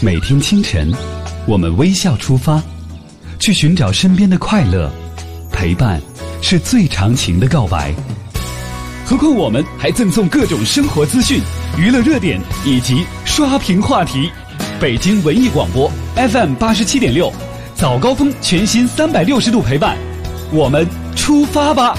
每天清晨，我们微笑出发，去寻找身边的快乐。陪伴是最长情的告白。何况我们还赠送各种生活资讯、娱乐热点以及刷屏话题。北京文艺广播 FM 87.6，早高峰全新360度陪伴，我们出发吧！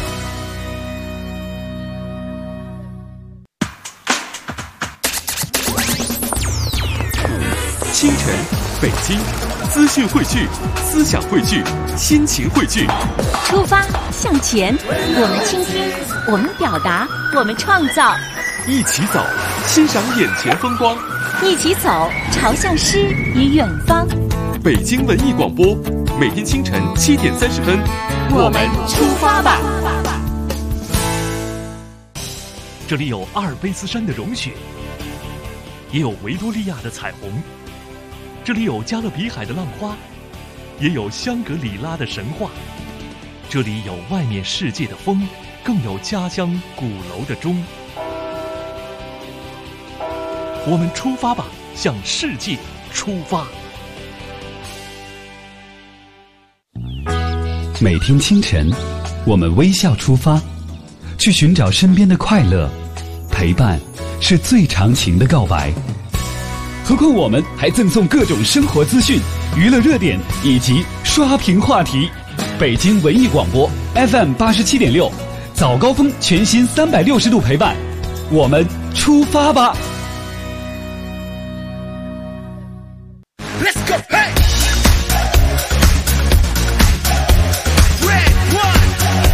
清晨，北京，资讯汇聚，思想汇聚，心情汇聚。 出发向前，我们倾听，我们表达，我们创造。 一起走，欣赏眼前风光。 一起走，朝向诗与远方。 北京文艺广播，每天清晨7点30分， 我们出发吧。 这里有阿尔卑斯山的融雪，也有维多利亚的彩虹。这里有加勒比海的浪花，也有香格里拉的神话。这里有外面世界的风，更有家乡鼓楼的钟。我们出发吧，向世界出发。 每天清晨，我们微笑出发，去寻找身边的快乐。陪伴是最长情的告白。何况我们还赠送各种生活资讯、娱乐热点以及刷屏话题。北京文艺广播 FM 87.6，早高峰全新360度陪伴，我们出发吧！Let's go, hey! Red one,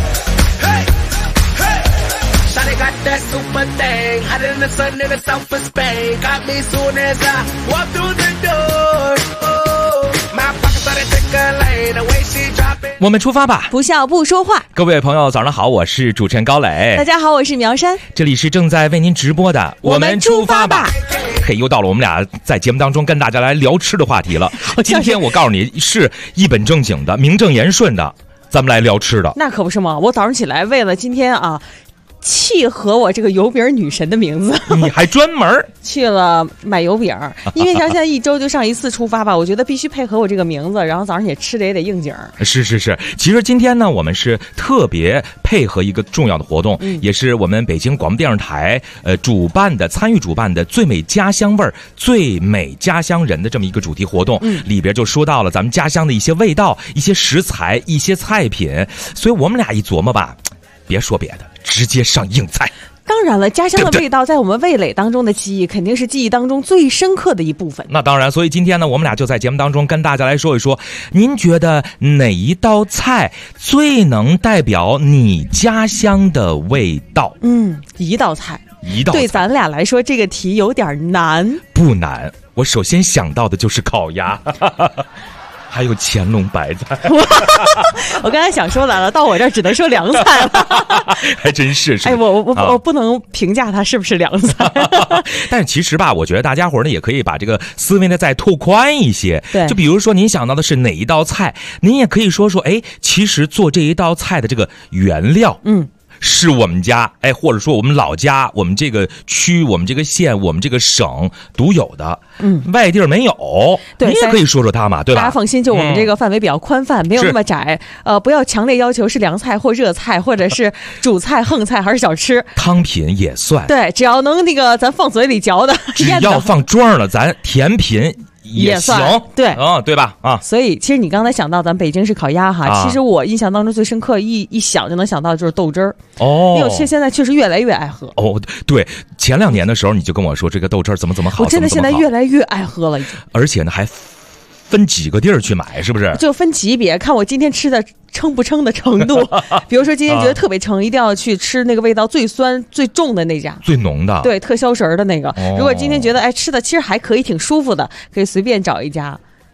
hey, hey! Shawty got that super thing, hotter than the sun in the south of Spain. Got me soon as I walk through the door. Oh, my pockets started tickling, the way she drop it. 我们出发吧， 不笑不说话。 各位朋友早上好，我是主持人高磊。 大家好，我是苗山。 这里是正在为您直播的我们出发吧。嘿，又到了我们俩在节目当中跟大家来聊吃的话题了。今天我告诉你是一本正经的、名正言顺的，咱们来聊吃的。 那可不是嘛，我早上起来为了今天啊契合我这个油饼女神的名字， 你还专门去了买油饼，因为像现在一周就上一次出发吧，我觉得必须配合我这个名字，然后早上也吃的也得应景。 是，其实今天呢，我们是特别配合一个重要的活动，也是我们北京广播电视台参与主办的最美家乡味儿、最美家乡人的这么一个主题活动，里边就说到了咱们家乡的一些味道、一些食材、一些菜品，所以我们俩一琢磨吧，别说别的，直接上硬菜。 当然了，家乡的味道在我们味蕾当中的记忆，肯定是记忆当中最深刻的一部分。 那当然，所以今天呢，我们俩就在节目当中跟大家来说一说，您觉得哪一道菜最能代表你家乡的味道？ 一道菜。对咱俩来说，这个题有点难。 不难，我首先想到的就是烤鸭。还有乾隆白菜。 我刚才想说来了，到我这儿只能说凉菜了。 还真是。 哎，我不能评价它是不是凉菜。 但是其实吧，我觉得大家伙呢也可以把这个思维呢再拓宽一些。 对， 就比如说您想到的是哪一道菜，您也可以说说，哎，其实做这一道菜的这个原料，是我们家，哎，或者说我们老家，我们这个区，我们这个县，我们这个省独有的，外地儿没有。 对， 你也可以说说它嘛，对吧？ 大家放心，就我们这个范围比较宽泛，没有那么窄。不要强烈要求是凉菜或热菜，或者是主菜、横菜还是小吃。 汤品也算。 对，只要能那个咱放嘴里嚼的， 只要放桌上了，咱甜品也行， 对， 对吧？ 所以其实你刚才想到咱北京是烤鸭哈，其实我印象当中最深刻一想就能想到就是豆汁儿因为我现在确实越来越爱喝。 对，前2年的时候你就跟我说这个豆汁儿怎么好， 我真的现在越来越爱喝了，已经。 而且呢还分几个地儿去买，是不是？ 就分级别，看我今天吃的撑不撑的程度。比如说今天觉得特别撑，一定要去吃那个味道最酸最重的那家， 最浓的， 对，特消食的那个。如果今天觉得吃的其实还可以，挺舒服的，可以随便找一家。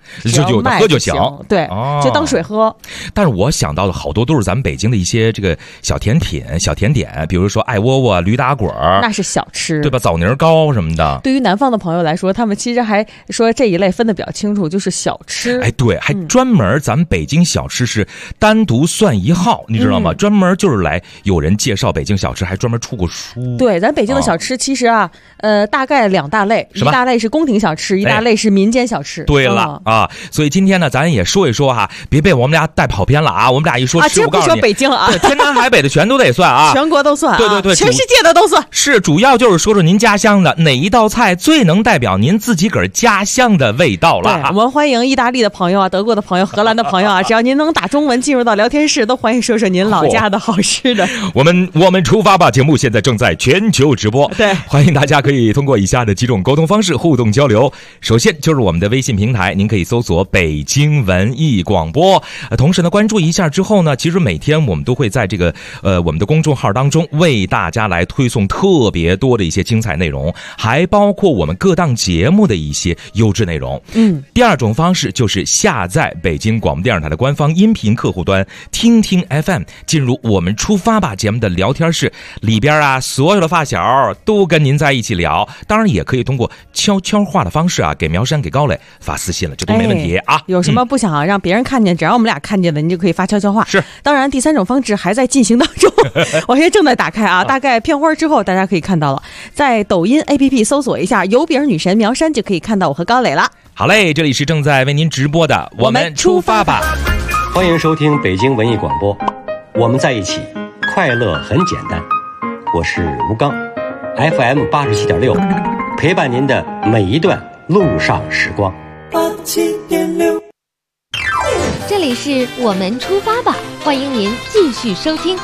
就有的喝就行， 对，就当水喝。 但是我想到的好多都是咱们北京的一些这个小甜品、小甜点，比如说爱窝窝、驴打滚， 那是小吃， 对吧？枣泥糕什么的。 对于南方的朋友来说，他们其实还说这一类分得比较清楚，就是小吃。 哎，对，还专门咱们北京小吃是单独算一号，你知道吗？专门就是来有人介绍北京小吃，还专门出过书。 对，咱北京的小吃其实大概2大类，一大类是宫廷小吃，一大类是民间小吃。 对了啊，所以今天呢，咱也说一说哈，别被我们俩带跑偏了啊！我们俩一说吃，我告诉你， 不说北京了啊， 对，天南海北的全都得算啊， 全国都算啊， 对， 全世界的都算。 是，主要就是说说您家乡的哪一道菜最能代表您自己个儿家乡的味道了。 我们欢迎意大利的朋友啊，德国的朋友，荷兰的朋友啊，只要您能打中文进入到聊天室，都欢迎说说您老家的好吃的。 我们出发吧！节目现在正在全球直播， 对， 欢迎大家可以通过以下的几种沟通方式互动交流。首先就是我们的微信平台，您可以搜索北京文艺广播，同时呢关注一下之后呢，其实每天我们都会在这个我们的公众号当中为大家来推送特别多的一些精彩内容，还包括我们各档节目的一些优质内容。第二种方式就是下载北京广播电视台的官方音频客户端听听 FM， 进入我们出发吧节目的聊天室里边啊，所有的发小都跟您在一起聊。当然也可以通过悄悄话的方式啊，给苗山给高磊发私信了，这都没问题啊。 有什么不想让别人看见，只要我们俩看见的，您就可以发悄悄话。 是， 当然第三种方式还在进行当中，我现在正在打开啊，大概片花之后大家可以看到了，在抖音 APP 搜索一下油饼女神苗山，就可以看到我和高磊了。 好嘞，这里是正在为您直播的我们出发吧， 欢迎收听北京文艺广播，我们在一起，快乐很简单。我是吴刚 FM 87.6，陪伴您的每一段路上时光。 87.6，这里是我们出发吧，欢迎您继续收听。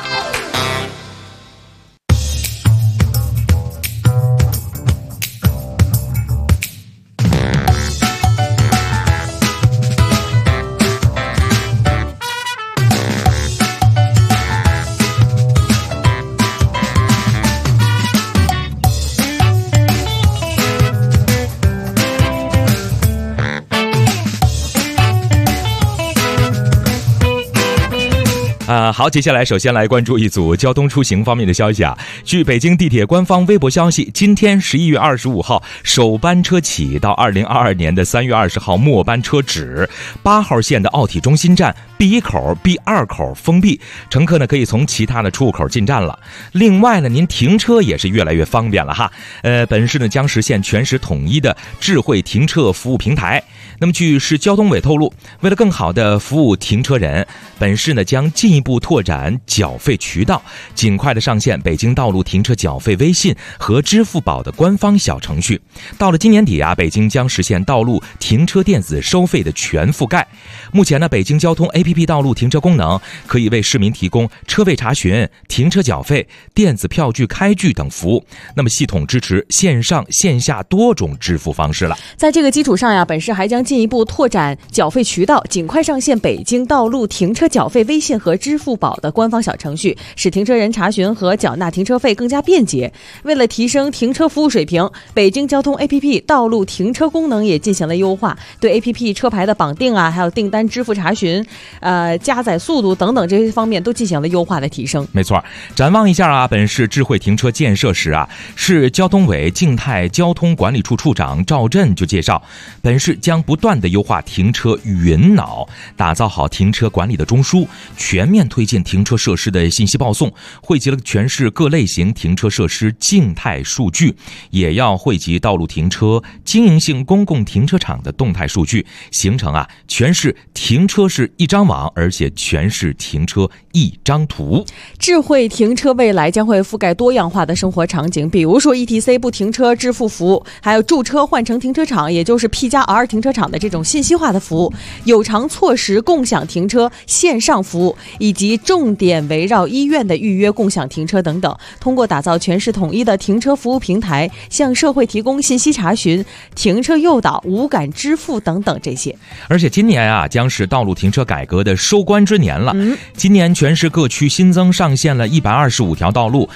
好，接下来首先来关注一组交通出行方面的消息啊。据北京地铁官方微博消息，今天11月25号首班车起到2022年的3月20号末班车止，8号线的奥体中心站 B1 口、B2 口封闭，乘客呢可以从其他的出入口进站了。另外呢，您停车也是越来越方便了哈。本市呢将实现全市统一的智慧停车服务平台。那么据市交通委透露，为了更好的服务停车人，本市呢将进一步拓展缴费渠道，尽快的上线北京道路停车缴费微信和支付宝的官方小程序。到了今年底啊，北京将实现道路停车电子收费的全覆盖。目前呢，北京交通 APP 道路停车功能可以为市民提供车位查询、停车缴费、电子票据开具等服务。那么系统支持线上线下多种支付方式了。 在这个基础上呀，本市还将进一步拓展缴费渠道，尽快上线北京道路停车缴费微信和支付宝的官方小程序，使停车人查询和缴纳停车费更加便捷。为了提升停车服务水平，北京交通 APP 道路停车功能也进行了优化，对 APP 车牌的绑定啊，还有订单支付查询、加载速度等等这些方面都进行了优化的提升。 没错，展望一下啊，本市智慧停车建设时啊，市交通委静态交通管理处处长赵震就介绍，本市将不断的优化停车云脑，打造好停车管理的中枢，全面推进停车设施的信息报送，汇集了全市各类型停车设施静态数据，也要汇集道路停车、经营性公共停车场的动态数据，形成啊全市停车是一张网，而且全市停车一张图。 智慧停车未来将会覆盖多样化的生活场景，比如说 ETC 不停车支付服务，还有驻车换乘停车场，也就是 P+R 停车场的这种信息化的服务，有偿错时共享停车线上服务，以及重点围绕医院的预约共享停车等等。通过打造全市统一的停车服务平台，向社会提供信息查询、停车诱导、无感支付等等这些。 而且今年啊，将是道路停车改革革的收官之年了。今年全市各区新增上线了125条道路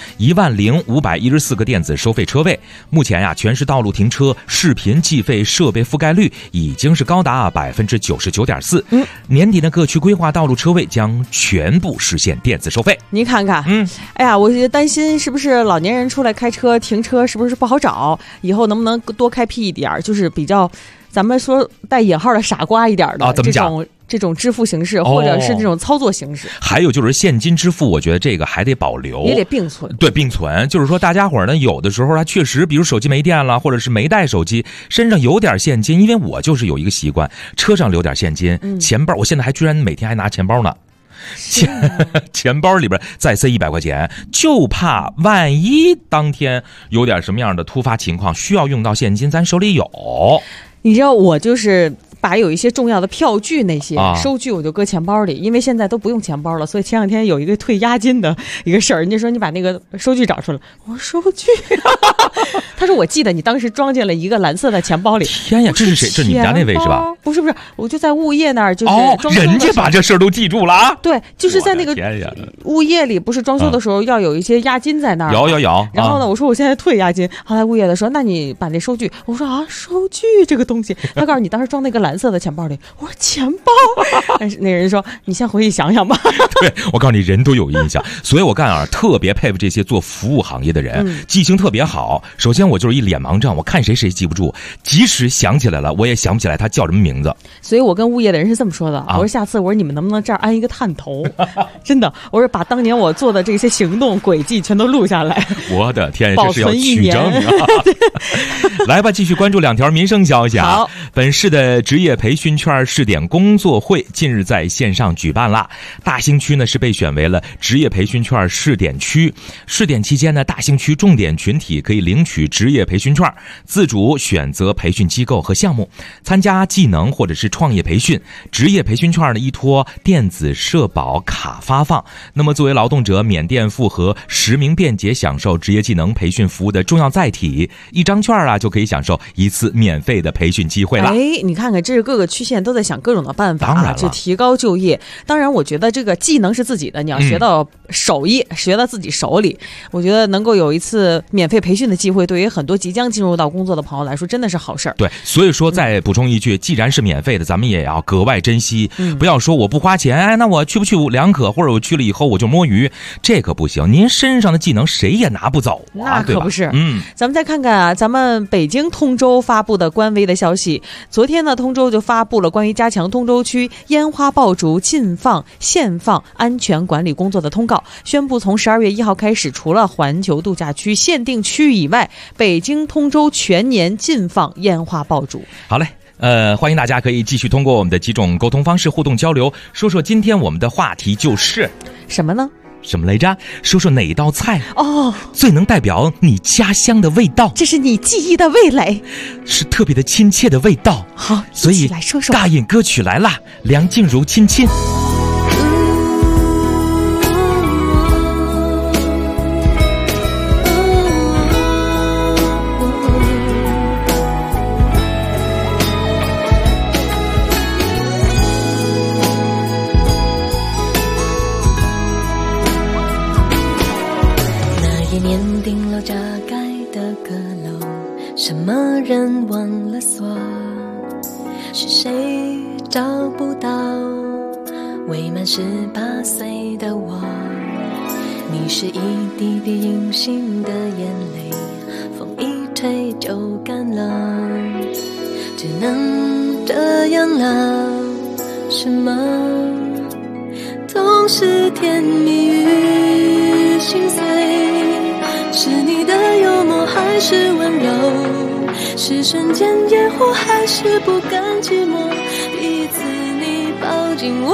，10514个电子收费车位。目前呀，全市道路停车视频计费设备覆盖率已经是高达99.4%。年底的各区规划道路车位将全部实现电子收费。 你看看，哎呀，我担心是不是老年人出来开车停车是不是不好找？以后能不能多开辟一点，就是比较咱们说带引号的傻瓜一点的这种支付形式，或者是这种操作形式。 还有就是现金支付，我觉得这个还得保留， 也得并存。 对，并存，就是说大家伙呢，有的时候他确实，比如手机没电了，或者是没带手机，身上有点现金，因为我就是有一个习惯，车上留点现金，钱包，我现在还居然每天还拿钱包呢。钱包里边再塞100块钱，就怕万一当天有点什么样的突发情况需要用到现金，咱手里有。 你知道我就是把有一些重要的票据那些收据我就搁钱包里，因为现在都不用钱包了，所以前两天有一个退押金的一个事儿，人家说你把那个收据找出来，我说收据他说我记得你当时装进了一个蓝色的钱包里。 天呀，这是谁？这是你们家那位是吧？ 不是，我就在物业那儿，就是装修的人家把这事儿都记住了啊。 对，就是在那个物业里，不是装修的时候要有一些押金在那儿。 有。 然后呢，我说我现在退押金，后来物业的说，那你把那收据，我说啊，收据这个东西，他告诉你当时装那个蓝色的钱包里，我说钱包，但是那人说你先回去想想吧。 对，我告诉你，人都有印象，所以我干特别佩服这些做服务行业的人，记性特别好。首先我就是一脸盲症，我看谁记不住，即使想起来了，我也想不起来他叫什么名字。 所以我跟物业的人是这么说的，我说下次我说你们能不能这儿安一个探头，真的，我说把当年我做的这些行动轨迹全都录下来。 我的天，这是要取证啊！来吧，继续关注2条民生消息啊。好，本市的职业培训券试点工作会近日在线上举办了。大兴区呢是被选为了职业培训券试点区。试点期间呢，大兴区重点群体可以领取职业培训券，自主选择培训机构和项目，参加技能或者是创业培训。职业培训券呢依托电子社保卡发放。那么作为劳动者免垫付和实名便捷享受职业技能培训服务的重要载体，一张券就可以享受一次免费的培训机会了。 你看看，这是各个区县都在想各种的办法去提高就业。当然我觉得这个技能是自己的，你要学到手艺，学到自己手里，我觉得能够有一次免费培训的机会，对于很多即将进入到工作的朋友来说真的是好事儿。 对，所以说再补充一句，既然是免费的，咱们也要格外珍惜，不要说我不花钱，那我去不去两可，或者我去了以后我就摸鱼，这可不行。您身上的技能谁也拿不走那可不是。咱们再看看咱们北京通州发布的官微的消息。昨天呢，通州就发布了关于加强通州区烟花爆竹禁放限放安全管理工作的通告，宣布从12月1号开始，除了环球度假区限定区以外，北京通州全年禁放烟花爆竹。 好嘞，欢迎大家可以继续通过我们的几种沟通方式互动交流，说说今天我们的话题就是什么呢？ 什么来着？说说哪道菜最能代表你家乡的味道？ 这是你记忆的味蕾， 是特别的亲切的味道。 好， 所以来说说尬饮歌曲来啦，梁静茹亲亲。 什么人忘了锁？是谁找不到未满18岁的我？你是一滴滴隐形的眼泪，风一吹就干了，只能这样了。什么总是甜蜜与心碎？是你的幽默还是温柔？是瞬间烟火还是不甘寂寞？第一次你抱紧我，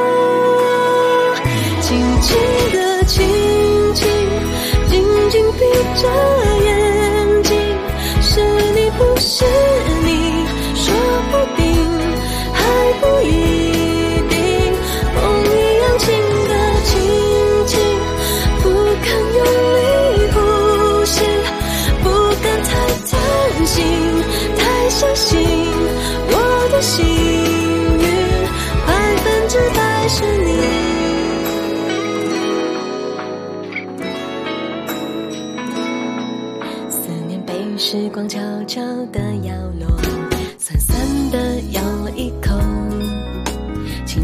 轻轻的亲亲，紧紧闭着眼睛，是你不是你，说不定还不一定。梦一样轻的亲亲，不敢用力呼吸，不敢太贪心，太相信我的幸运，100%。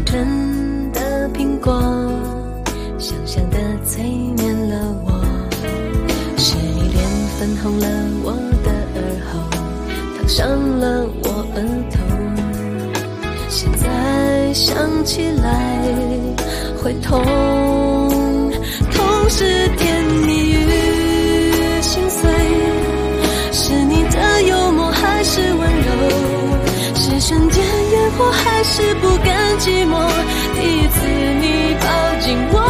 纯的苹果，香香的催眠了我。是你脸粉红了我的耳后，烫伤了我额头。现在想起来会痛，痛是甜蜜与心碎，是你的幽默还是温柔，是瞬间烟火还是不甘寂寞，第一次你抱紧我，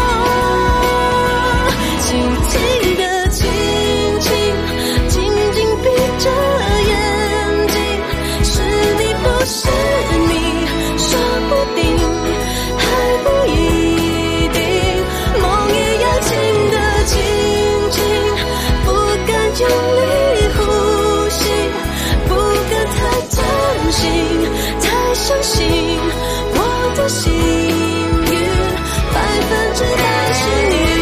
轻轻的亲亲，紧紧闭着眼睛，是你不是你，说不定还不一定，梦也要轻的轻轻，不敢用力呼吸，不敢太贪心太相信，我的幸运100%是你。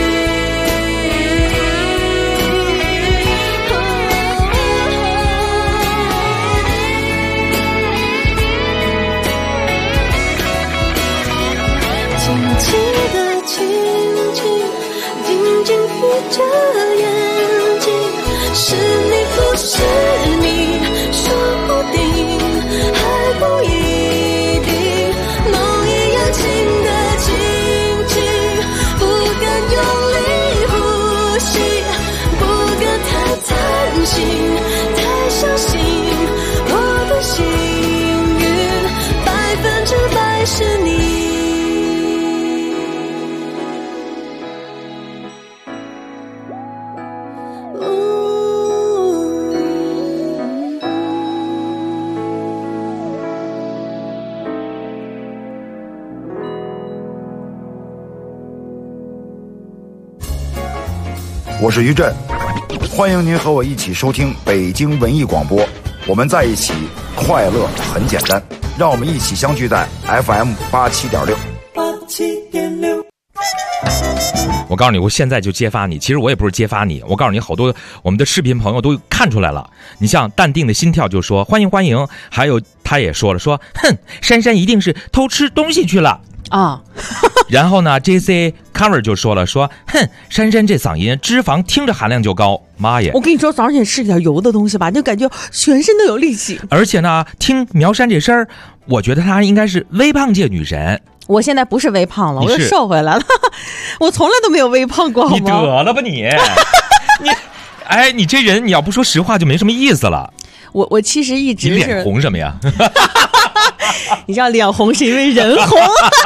轻轻的亲亲，紧紧闭着眼睛，是你不是你，说不定还不一定，梦一样轻的轻轻，不敢用力呼吸，不敢太贪心太相信，我的幸运100%是你。 我是于震，欢迎您和我一起收听北京文艺广播，我们在一起，快乐很简单，让我们一起相聚在 FM87.6。 我告诉你，我现在就揭发你。其实我也不是揭发你，我告诉你，好多我们的视频朋友都看出来了。你像淡定的心跳就说欢迎欢迎，还有他也说了说，哼，珊珊一定是偷吃东西去了啊。 然后呢 JC Cover 就说了说，哼，珊珊这嗓音脂肪听着含量就高，妈耶！ 我跟你说，早上也吃点油的东西吧，就感觉全身都有力气。 而且呢，听苗珊这声儿，我觉得她应该是微胖界女神。 我现在不是微胖了，我又瘦回来了。我从来都没有微胖过，好吗？ 你得了吧你！你这人你要不说实话就没什么意思了。 我其实一直是。 你脸红什么呀？ 你知道脸红是因为人红。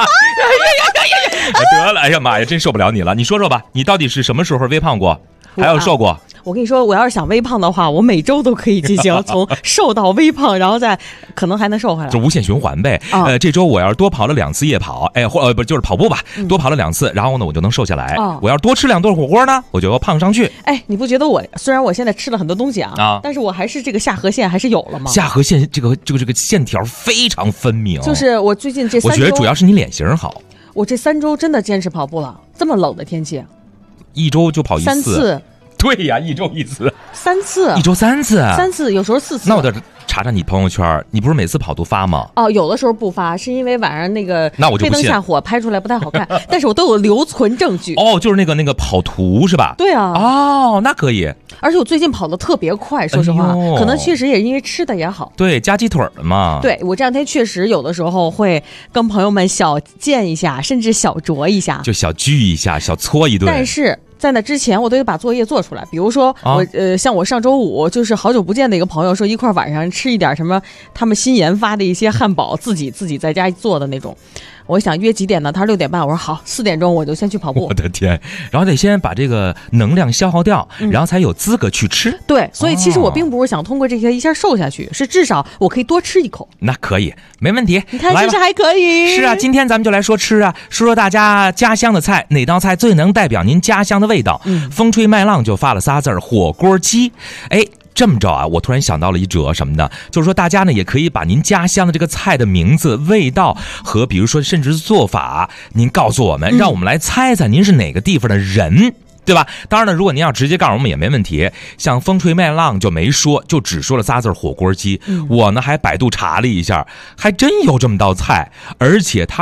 得了，哎呀妈呀，真受不了你了！你说说吧，你到底是什么时候微胖过，还有瘦过？ 我跟你说，我要是想微胖的话，我每周都可以进行从瘦到微胖，然后再可能还能瘦回来， 就无限循环呗。这周我要是多跑了2次夜跑，不就是跑步吧，多跑了2次，然后呢我就能瘦下来。我要是多吃2顿火锅呢，我就要胖上去。 哎，你不觉得我虽然我现在吃了很多东西啊，但是我还是这个下颌线还是有了吗？ 下颌线这个线条非常分明。 就是我最近这3周， 我觉得主要是你脸型好。 我这3周真的坚持跑步了，这么冷的天气 ，1周就跑 3次。 对呀，1周1次 ，3次 ，1周3次 ，3次，有时候4次。 那我得查查你朋友圈，你不是每次跑都发吗？ 哦，有的时候不发，是因为晚上那个黑灯下火拍出来不太好看，但是我都有留存证据。 哦，就是那个跑图是吧？ 对啊。 哦，那可以。 而且我最近跑得特别快，说实话，可能确实也因为吃的也好。 对，夹鸡腿了嘛。 对，我这2天确实有的时候会跟朋友们小见一下，甚至小酌一下， 就小聚一下，小搓一顿。 但是在那之前我都得把作业做出来，比如说像我上周5就是好久不见的一个朋友说一块晚上吃一点什么他们新研发的一些汉堡，自己在家做的那种。我想约几点呢？他说6点半。我说好，4点钟我就先去跑步。 我的天！然后得先把这个能量消耗掉，然后才有资格去吃。 对，所以其实我并不是想通过这些一下瘦下去，是至少我可以多吃一口。 那可以，没问题。 你看是不是还可以？ 是啊，今天咱们就来说吃啊，说大家家乡的菜，哪道菜最能代表您家乡的味道？风吹麦浪就发了仨字儿：火锅鸡。哎。这么着啊，我突然想到了一辙什么呢？就是说大家呢也可以把您家乡的这个菜的名字、味道和比如说甚至是做法，您告诉我们，让我们来猜猜您是哪个地方的人。对吧？当然了，如果您要直接告诉我们也没问题。像风吹麦浪就没说，就只说了仨字火锅鸡。我呢还百度查了一下，还真有这么道菜，而且它是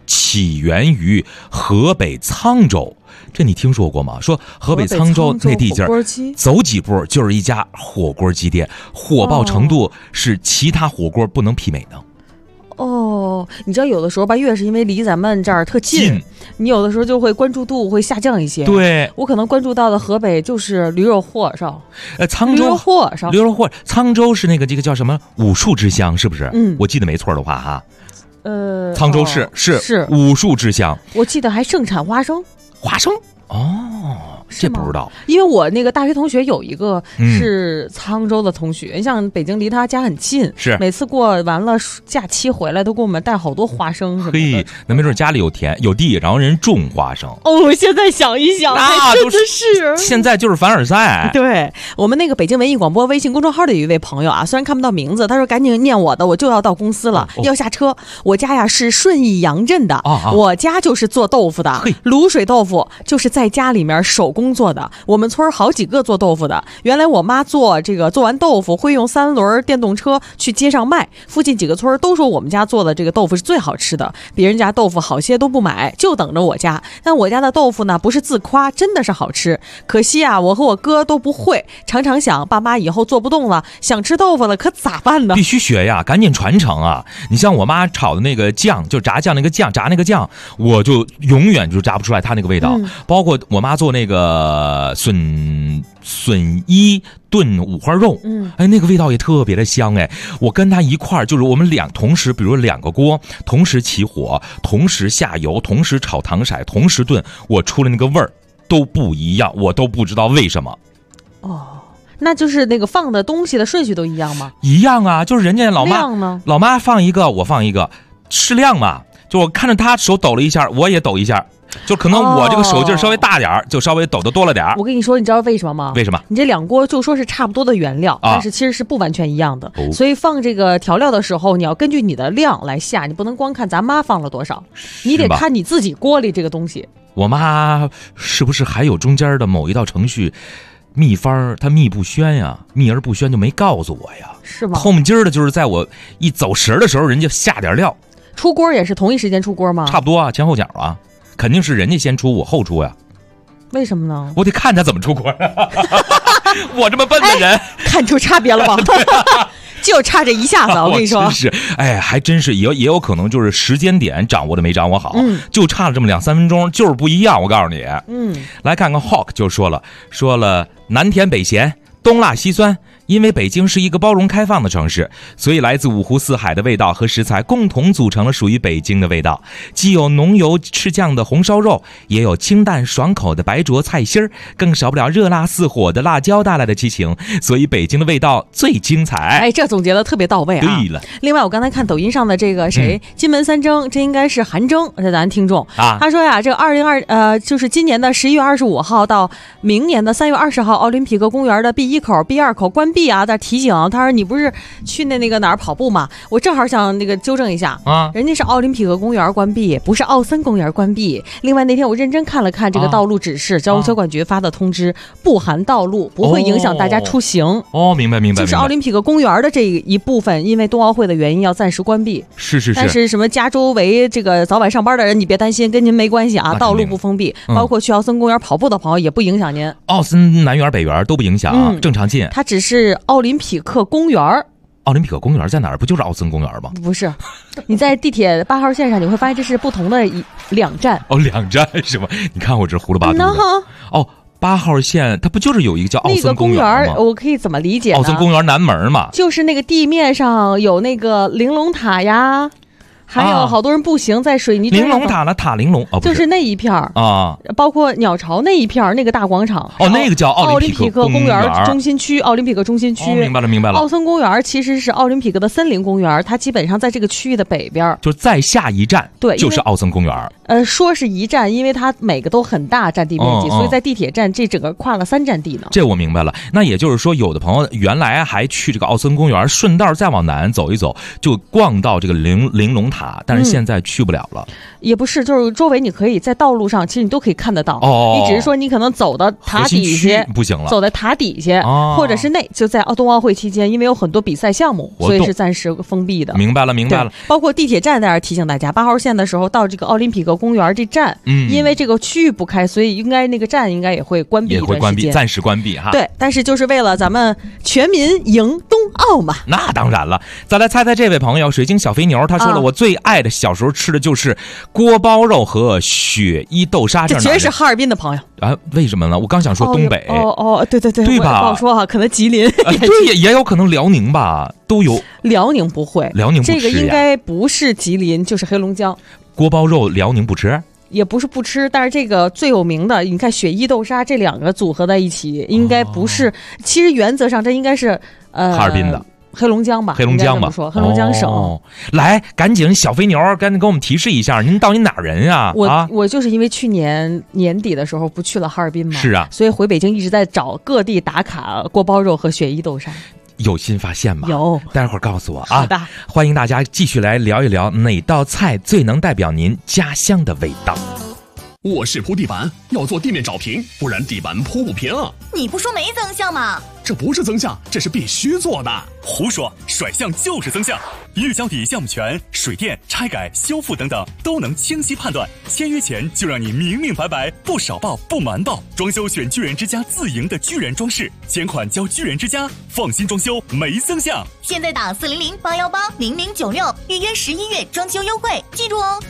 起源于河北沧州。这你听说过吗？说河北沧州那地界走几步就是一家火锅鸡店，火爆程度是其他火锅不能媲美的。 哦，你知道有的时候吧，越是因为离咱们这儿特近，你有的时候就会关注度会下降一些。 对， 我可能关注到的河北就是驴肉火烧， 沧州驴肉火烧，沧州是这个叫什么武术之乡，是不是？我记得没错的话哈。沧州是武术之乡， 我记得还盛产花生。 这不知道， 因为我那个大学同学有一个是沧州的同学，像北京离他家很近， 是每次过完了假期回来都给我们带好多花生什么的。 嘿，那没准家里有田有地，然后人种花生。 我现在想一想，真的是现在就是凡尔赛。 对，我们那个北京文艺广播微信公众号的一位朋友啊，虽然看不到名字，他说赶紧念我的，我就要到公司了，要下车。我家呀是顺义阳镇的，我家就是做豆腐的，卤水豆腐就是在家里面手工做的，我们村好几个做豆腐的。原来我妈做完豆腐会用3轮电动车去街上卖，附近几个村都说我们家做的这个豆腐是最好吃的，别人家豆腐好些都不买，就等着我家。但我家的豆腐呢不是自夸，真的是好吃。可惜啊，我和我哥都不会，常常想爸妈以后做不动了，想吃豆腐了，可咋办呢？ 必须学呀，赶紧传承啊！你像我妈炒的那个酱，就炸酱那个酱，炸那个酱，我就永远就炸不出来它那个味道。包括我妈做那个笋衣炖五花肉，那个味道也特别的香哎。我跟他一块儿，就是我们同时，比如2个锅同时起火，同时下油，同时炒糖色，同时炖，我出了那个味儿都不一样，我都不知道为什么。 那就是那个放的东西的顺序都一样吗？ 一样啊，就是人家老妈放一个，我放一个，适量嘛。就我看着他手抖了一下，我也抖一下。就可能我这个手劲稍微大点就稍微抖得多了点。 我跟你说，你知道为什么吗？ 为什么？你这2锅就说是差不多的原料，但是其实是不完全一样的。所以放这个调料的时候，你要根据你的量来下，你不能光看咱妈放了多少，你得看你自己锅里这个东西。 我妈是不是还有中间的某一道程序？秘方它秘不宣呀，秘而不宣就没告诉我呀， 是吗？ 后面筋儿的就是在我一走神的时候，人家下点料。 出锅也是同一时间出锅吗？ 差不多啊，前后脚啊，肯定是人家先出，我后出呀。 为什么呢？ 我得看他怎么出锅。我这么笨的人， 看出差别了吧？就差这一下子，我跟你说， 还真是也有可能就是时间点掌握的没掌握好，就差了这么2-3分钟，就是不一样。我告诉你，来看看 Hawk 就说了，南甜北咸，东辣西酸。因为北京是一个包容开放的城市，所以来自5湖4海的味道和食材共同组成了属于北京的味道。既有浓油赤酱的红烧肉，也有清淡爽口的白灼菜心儿，更少不了热辣似火的辣椒带来的激情。所以北京的味道最精彩。 这总结的特别到位啊！ 对了， 另外我刚才看抖音上的这个金门3蒸，这应该是韩蒸，这咱听众他说呀，这个就是今年的11月25号到明年的3月20号，奥林匹克公园的 B1 口、B2 口关闭啊，在提醒。他说你不是去那个哪儿跑步吗？我正好想那个纠正一下人家是奥林匹克公园关闭，不是奥森公园关闭。另外那天我认真看了看这个道路指示，交通交管局发的通知不含道路，不会影响大家出行。 明白。 就是奥林匹克公园的这一部分，因为冬奥会的原因要暂时关闭。 是。 但是什么家周围这个早晚上班的人，你别担心，跟您没关系啊，道路不封闭。包括去奥森公园跑步的朋友也不影响您。 奥森南园北园都不影响，正常进。 它只是奥林匹克公园。 奥林匹克公园在哪儿？不就是奥森公园吗？ 不是，你在地铁8号线上，你会发现这是不同的2站。 2站是吗？你看我这胡了八嘟的。8号线它不就是有一个叫奥森公园吗？ 那个公园我可以怎么理解呢？ 奥森公园南门嘛， 就是那个地面上有那个玲珑塔呀。还有好多人步行在水泥玲珑塔了，塔玲珑就是那一片包括鸟巢那一片那个大广场那个叫奥林匹克公园中心区，奥林匹克中心区。 明白了。 奥森公园其实是奥林匹克的森林公园，它基本上在这个区域的北边， 就再下一站对， 就是奥森公园。 说是一站，因为它每个都很大，占地面积，所以在地铁站这整个跨了3站地呢。 这我明白了。那也就是说，有的朋友原来还去这个奥森公园，顺道再往南走一走，就逛到这个玲珑塔塔，但是现在去不了了。 也不是，就是周围你可以在道路上，其实你都可以看得到。你只是说你可能走到塔底下不行了， 走在塔底下，或者是就在冬奥会期间，因为有很多比赛项目，所以是暂时封闭的。 明白了。 包括地铁站在这儿提醒大家，8号线的时候到这个奥林匹克公园这站，因为这个区域不开，所以那个站应该也会关闭一段时间， 暂时关闭哈。 对，但是就是为了咱们全民赢冬奥嘛。 那当然了。再来猜猜这位朋友，水晶小肥牛，他说了，我最爱的小时候吃的就是锅包肉和雪衣豆沙。 这绝对是哈尔滨的朋友啊？为什么呢？我刚想说东北。 对吧？不好说哈，可能吉林。 对，也有可能辽宁吧，都有。 辽宁不会， 辽宁不吃呀。 这个应该不是吉林，就是黑龙江。 锅包肉辽宁不吃？ 也不是不吃，但是这个最有名的，你看雪衣豆沙这两个组合在一起，应该不是。其实原则上这应该是哈尔滨的。 黑龙江吧， 黑龙江吧， 黑龙江省。 来，赶紧小肥牛，赶紧给我们提示一下，您到底哪人啊？ 我就是因为去年年底的时候不去了哈尔滨嘛， 是啊， 所以回北京一直在找各地打卡锅包肉和雪衣豆沙。 有新发现吗？ 有， 待会儿告诉我啊。 好的， 欢迎大家继续来聊一聊哪道菜最能代表您家乡的味道。 我是铺地板，要做地面找平，不然地板铺不平。 你不说没增项吗？ 这不是增项，这是必须做的。 胡说，甩项就是增项。一日交底项目权、水电、拆改、修复等等都能清晰判断。签约前就让你明明白白，不少报不瞒报。装修选巨人之家自营的巨人装饰，钱款交巨人之家，放心装修没增项。 现在打400-818-0096预约11月装修优惠，记住哦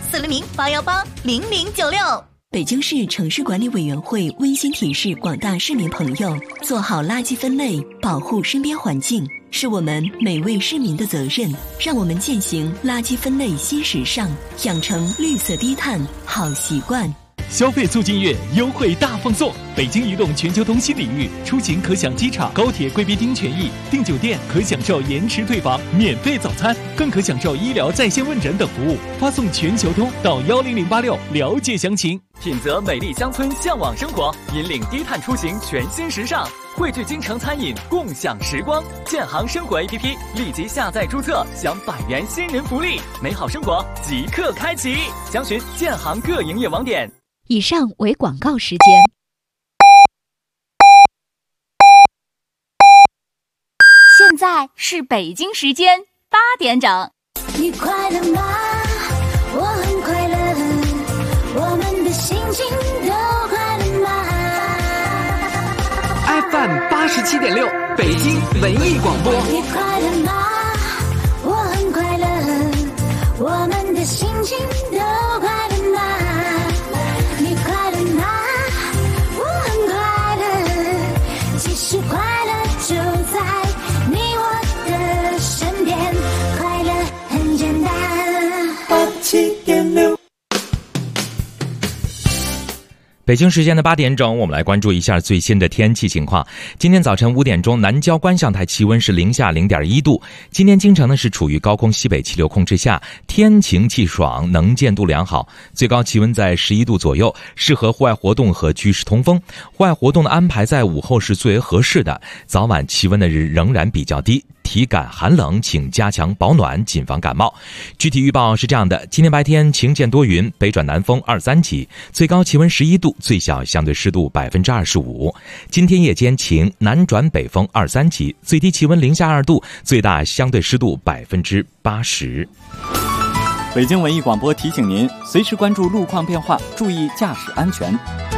，400-818-0096。 北京市城市管理委员会温馨提示广大市民朋友，做好垃圾分类，保护身边环境，是我们每位市民的责任。让我们践行垃圾分类新时尚，养成绿色低碳好习惯。 消费促进月优惠大放送，北京移动全球通新领域，出行可享机场、高铁贵宾厅权益，订酒店可享受延迟退房、免费早餐，更可享受医疗在线问诊等服务。发送全球通到10086了解详情。 品泽美丽乡村向往生活，引领低碳出行全新时尚，汇聚京城餐饮共享时光。建行生活 APP 立即下载注册，享100元新人福利，美好生活即刻开启。详询建行各营业网点。 以上为广告时间。 现在是北京时间8点整。 你快乐吗？我很快乐，我们的心情都快乐吗 ？FM 87.6，北京文艺广播。 你快乐吗？我很快乐，我们的心情都快乐吗？你快乐吗？我很快乐，其实快乐就在你我的身边，快乐很简单。87.6。 北京时间的8点整，我们来关注一下最新的天气情况。今天早晨5点钟，南郊观象台气温是零下0.1度。今天京城呢是处于高空西北气流控制下，天晴气爽，能见度良好，最高气温在11度左右，适合户外活动和居室通风。户外活动的安排在午后是最为合适的，早晚气温的仍然比较低。体感寒冷，请加强保暖，谨防感冒。具体预报是这样的：今天白天晴见多云，北转南风2、3级，最高气温11度，最小相对湿度25%。今天夜间晴，南转北风2、3级，最低气温零下2度，最大相对湿度80%。 北京文艺广播提醒您，随时关注路况变化，注意驾驶安全。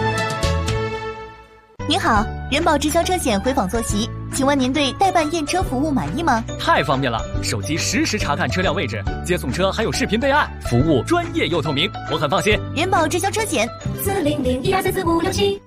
您好，人保直销车险回访坐席，请问您对代办验车服务满意吗？ 太方便了，手机实时查看车辆位置，接送车还有视频备案，服务专业又透明，我很放心。 人保直销车险40012344567。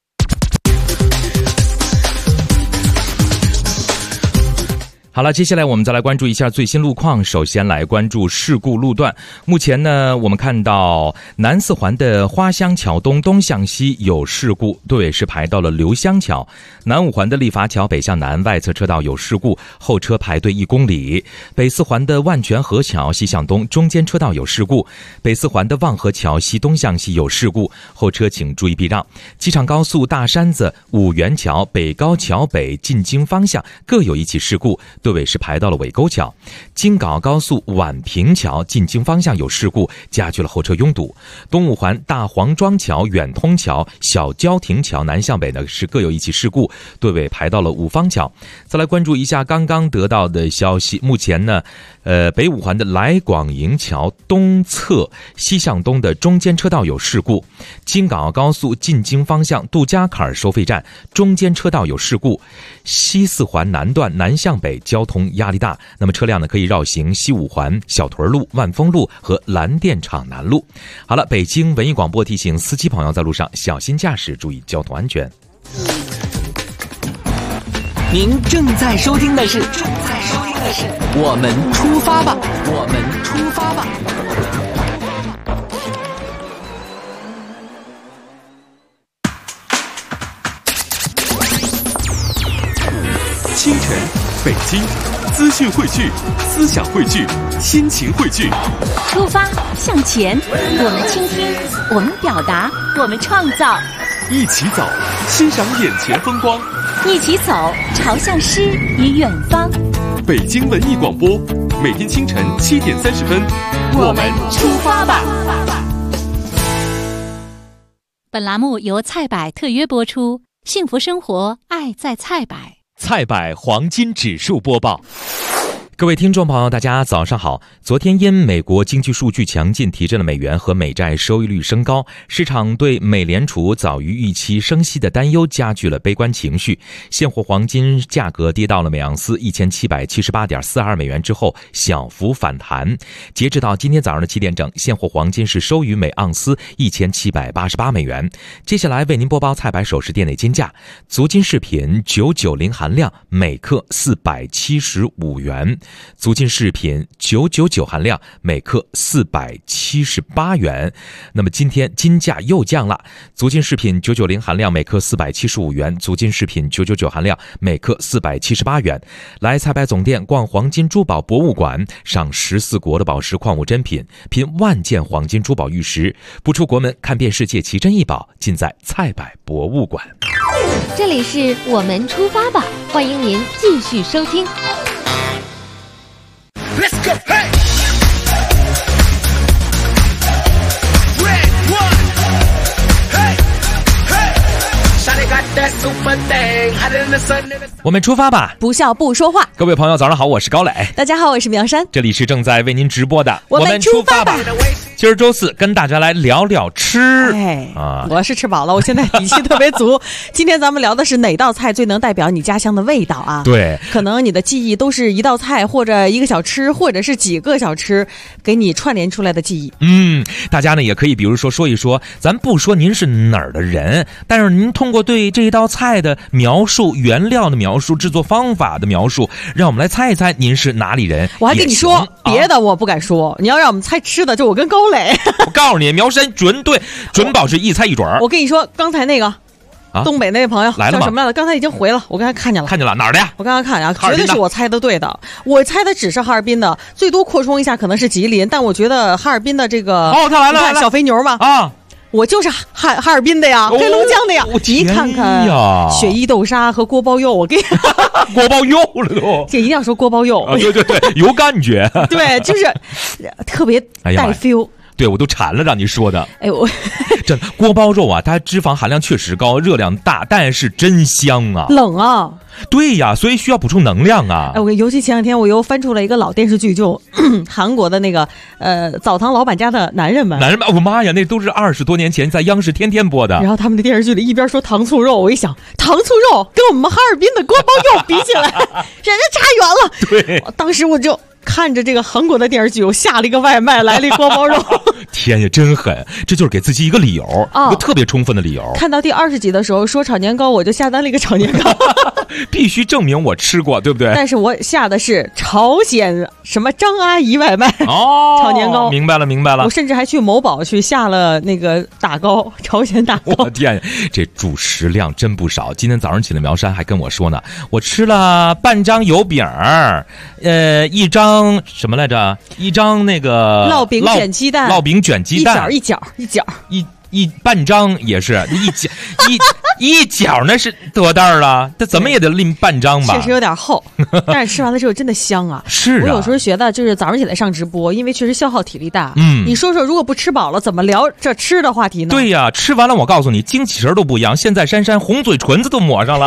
好了，接下来我们再来关注一下最新路况。首先来关注事故路段。目前呢，我们看到南四环的花乡桥东东向西有事故，队尾是排到了刘香桥。南五环的立法桥北向南外侧车道有事故，后车排队1公里。北四环的万泉河桥西向东中间车道有事故。北四环的望河桥西东向西有事故，后车请注意避让。机场高速大山子五元桥北高桥北进京方向各有一起事故， 队尾是排到了尾沟桥。京港澳高速宛平桥进京方向有事故，加剧了后车拥堵。东五环大黄庄桥、远通桥、小交亭桥南向北呢是各有一起事故，队尾排到了五方桥。再来关注一下刚刚得到的消息，目前呢北五环的来广营桥东侧西向东的中间车道有事故，京港澳高速进京方向杜家坎收费站中间车道有事故，西四环南段南向北交通压力大，那么车辆呢可以绕行西五环、小屯路、万丰路和蓝电厂南路。好了，北京文艺广播提醒司机朋友在路上小心驾驶，注意交通安全。 您正在收听的是我们出发吧，我们出发吧。 清晨，北京，资讯汇聚，思想汇聚，心情汇聚。 出发向前，我们倾听，我们表达，我们创造。 一起走，欣赏眼前风光。 一起走，朝向诗与远方。 北京文艺广播，每天清晨7点30分， 我们出发吧。 本栏目由菜百特约播出，幸福生活，爱在菜百。 菜百黄金指数播报。各位听众朋友，大家早上好。昨天因美国经济数据强劲，提振了美元和美债收益率升高，市场对美联储早于预期升息的担忧加剧了悲观情绪。现货黄金价格跌到了每盎司1778.42美元之后小幅反弹。截止到今天早上的7点整，现货黄金是收于每盎司1788美元。接下来为您播报菜百首饰店内金价：足金饰品990含量每克475元。足金饰品999含量每克478元。那么今天金价又降了，足金饰品990含量每克475元，足金饰品999含量每克478元。来菜百总店逛黄金珠宝博物馆，赏14国的宝石矿物珍品，品万件黄金珠宝玉石，不出国门看遍世界奇珍异宝，尽在菜百博物馆。 这里是我们出发吧，欢迎您继续收听。 Let's go, hey! Red one, hey, hey! Shawty got that super thing, hotter than the sun. 我们出发吧， 不笑不说话。 各位朋友早上好，我是高磊。 大家好，我是苗山。 这里是正在为您直播的我们出发吧。 今儿周四跟大家来聊聊吃。 我是吃饱了，我现在底气特别足。今天咱们聊的是哪道菜最能代表你家乡的味道啊？ 对， 可能你的记忆都是一道菜或者一个小吃或者是几个小吃给你串联出来的记忆。 大家呢也可以比如说一说，咱不说您是哪儿的人，但是您通过对这一道菜的描述、原料的描述、制作方法的描述，让我们来猜一猜您是哪里人。 我还跟你说别的我不敢说，你要让我们猜吃的，就我跟高磊。 我告诉你，苗山准对，准保是一猜一准。 我跟你说，刚才那个东北那位朋友来了吗？ 叫什么来了？刚才已经回了，我刚才看见了。 看见了哪儿的呀？ 我刚刚看见绝对是我猜的对的。我猜的只是哈尔滨的，最多扩充一下可能是吉林，但我觉得哈尔滨的这个他来了， 小肥牛嘛我就是哈尔滨的呀，黑龙江的呀。你看看雪衣豆沙和锅包肉，我给你锅包肉了都， 这一定要说锅包肉。 对，有感觉。 对，就是特别带 feel。 对，我都馋了，让你说的。 我这锅包肉啊，它脂肪含量确实高，热量大，但是真香啊。 冷啊。 对呀，所以需要补充能量啊。 尤其前两天我又翻出了一个老电视剧，就韩国的那个澡堂老板家的男人们。 我妈呀，那都是20多年前在央视天天播的。 然后他们的电视剧里一边说糖醋肉，我一想糖醋肉跟我们哈尔滨的锅包肉比起来，人家差远了。 对， 当时我就看着这个韩国的电视剧，我下了一个外卖，来了一锅包肉。 天呀，真狠！这就是给自己一个理由，一个特别充分的理由。 看到第20集的时候说炒年糕，我就下单了一个炒年糕。 必须证明我吃过，对不对？ 但是我下的是朝鲜什么张阿姨外卖炒年糕。 明白了。 我甚至还去某宝去下了那个打糕，朝鲜打糕。 我天，这主食量真不少。今天早上起来，苗山还跟我说呢，我吃了半张油饼，一张什么来着？一张那个烙饼卷鸡蛋， 一半张也是一角那是多大了？它怎么也得拎半张吧？ 确实有点厚。 但是吃完了之后真的香啊。 是啊， 我有时候觉得就是早上起来上直播，因为确实消耗体力大。你说说，如果不吃饱了，怎么聊这吃的话题呢？ 对呀，吃完了我告诉你，精气神都不一样。现在珊珊红嘴唇子都抹上了。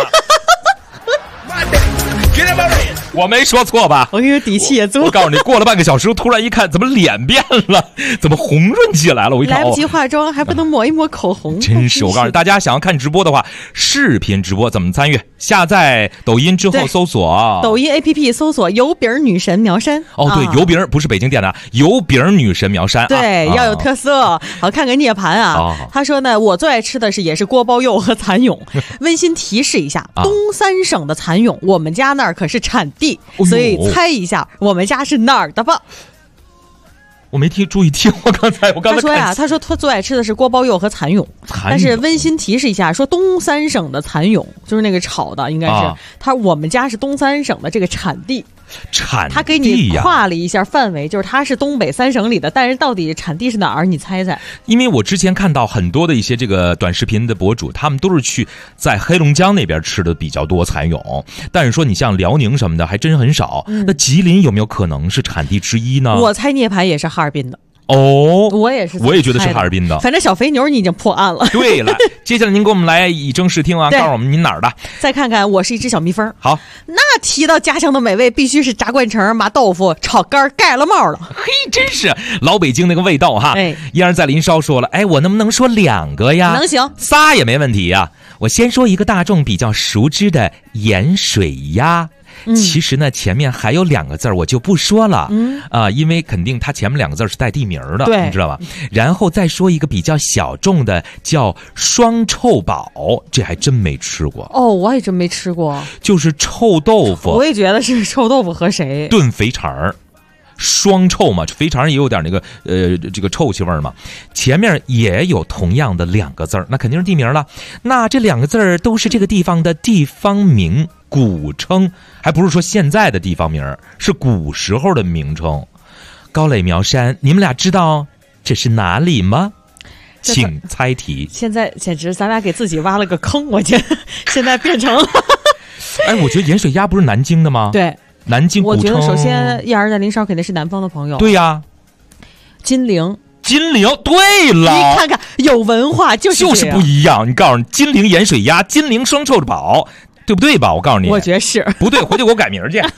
我没说错吧？ 我跟你说，底气也足。 我告诉你，过了半个小时，突然一看，怎么脸变了？怎么红润起来了？我一看， 来不及化妆，还不能抹一抹口红。 真是，我告诉你，大家想要看直播的话，视频直播怎么参与？下载抖音之后搜索抖音 APP， 搜索油饼女神苗山。 哦，对，油饼不是北京店的，油饼女神苗山。 对，要有特色。好，看看涅盘啊。他说呢，我最爱吃的也是锅包肉和蚕蛹。温馨提示一下，东三省的蚕蛹，我们家那儿可是产地，所以猜一下我们家是哪儿的吧？ 我没注意听，我刚才他说呀，他说他最爱吃的是锅包肉和蚕蛹，但是温馨提示一下，说东三省的蚕蛹就是那个炒的，应该是他我们家是东三省的这个产地。他给你跨了一下范围，就是他是东北三省里的，但是到底产地是哪儿？你猜猜？ 因为我之前看到很多的一些这个短视频的博主，他们都是去在黑龙江那边吃的比较多蚕蛹，但是说你像辽宁什么的还真很少。那吉林有没有可能是产地之一呢？ 我猜涅盘也是哈尔滨的。 哦， 我也是， 我也觉得是哈尔滨的。 反正小肥牛你已经破案了。 对了，接下来您给我们来以正视听啊，告诉我们您哪儿的。 再看看，我是一只小蜜蜂。 好， 那提到家乡的美味，必须是炸灌肠、麻豆腐、炒肝盖了帽了。 嘿，真是老北京那个味道哈。燕儿在林梢说了，哎，我能不能说2个呀？ 能行 ，3也没问题呀。我先说一个大众比较熟知的盐水鸭。其实呢，前面还有2个字我就不说了，因为肯定它前面2个字是带地名的，你知道吧？然后再说一个比较小众的，叫双臭宝，这还真没吃过。 哦，我也真没吃过。 就是臭豆腐， 我也觉得是臭豆腐和谁炖肥肠。双臭嘛，肥肠也有点那个这个臭气味嘛，前面也有同样的2个字，那肯定是地名了。那这2个字都是这个地方的地方名，古称，还不是说现在的地方名，是古时候的名称。高磊、苗山，你们俩知道这是哪里吗？请猜题。 现在简直咱俩给自己挖了个坑，我觉得现在变成了哎，我觉得盐水鸭不是南京的吗？ 对， 南京古城。 我觉得首先燕儿在林梢肯定是南方的朋友。 对呀， 金陵， 对了， 你看看有文化就是不一样。你告诉你，金陵盐水鸭，金陵双臭宝，对不对吧？我告诉你， 我觉得是不对，回去给我改名去。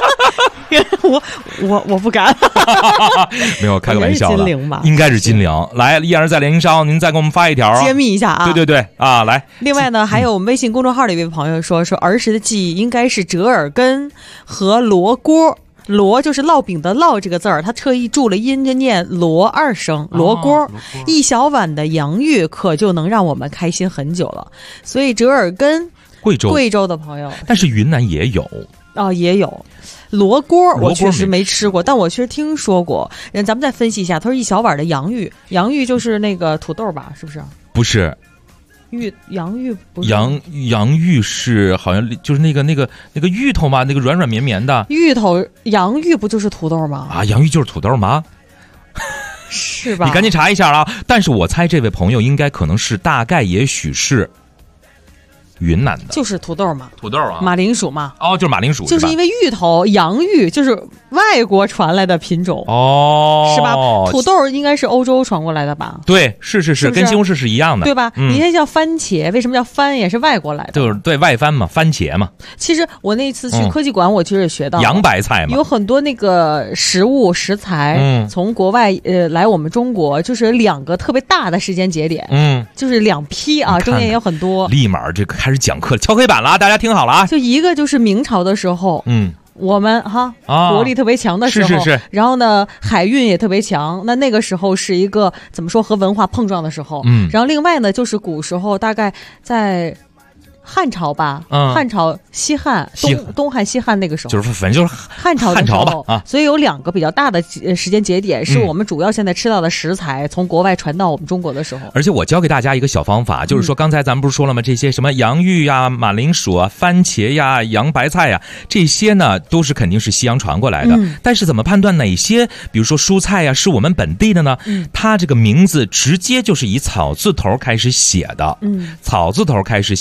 我不敢， 没有开个玩笑的， 金陵吧， 应该是金陵。来，燕儿在林梢，您再给我们发一条揭秘一下啊！ 对啊，来。 另外呢，还有我们微信公众号的一位朋友说儿时的记忆应该是折耳根和罗锅。罗就是烙饼的烙这个字儿，他特意注了音着念罗2声，罗锅。一小碗的洋芋可就能让我们开心很久了。所以折耳根，贵州的朋友， 但是云南也有也有。罗锅我确实没吃过，但我确实听说过。咱们再分析一下，他说一小碗的洋芋，洋芋就是那个土豆吧？是不是？ 不是。 洋芋不是洋芋是好像就是那个芋头嘛，那个软软绵绵的芋头。洋芋不就是土豆吗？ 啊，洋芋就是土豆吗？ 是吧？ 你赶紧查一下啊！但是我猜这位朋友应该可能是大概也许是云南的， 就是土豆嘛， 土豆啊， 马铃薯嘛。 哦，就是马铃薯， 就是因为芋头洋芋就是外国传来的品种是吧？土豆应该是欧洲传过来的吧？ 对，是，跟西红柿是一样的， 对吧？你看叫番茄，为什么叫番也是外国来的？ 就是对外番嘛，番茄嘛。 其实我那次去科技馆，我其实也学到洋白菜嘛， 有很多那个食材，从国外来我们中国，就是2个特别大的时间节点，就是2批啊，中间也有很多。 立马这个开始讲课敲黑板了，大家听好了啊！ 就一个就是明朝的时候，我们国力特别强的时候， 是， 然后呢海运也特别强，那个时候是一个怎么说和文化碰撞的时候，然后另外呢就是古时候大概在汉朝吧，汉朝西汉东汉西汉那个时候， 就是反正就是汉朝的时候吧所以有2个比较大的时间节点，是我们主要现在吃到的食材从国外传到我们中国的时候。 而且我教给大家一个小方法，就是说刚才咱们不是说了吗？这些什么洋芋呀、马铃薯啊、番茄呀、洋白菜呀，这些呢都是肯定是西洋传过来的。但是怎么判断哪些，比如说蔬菜呀，是我们本地的呢？它这个名字直接就是以草字头开始写的。草字头开始写的这些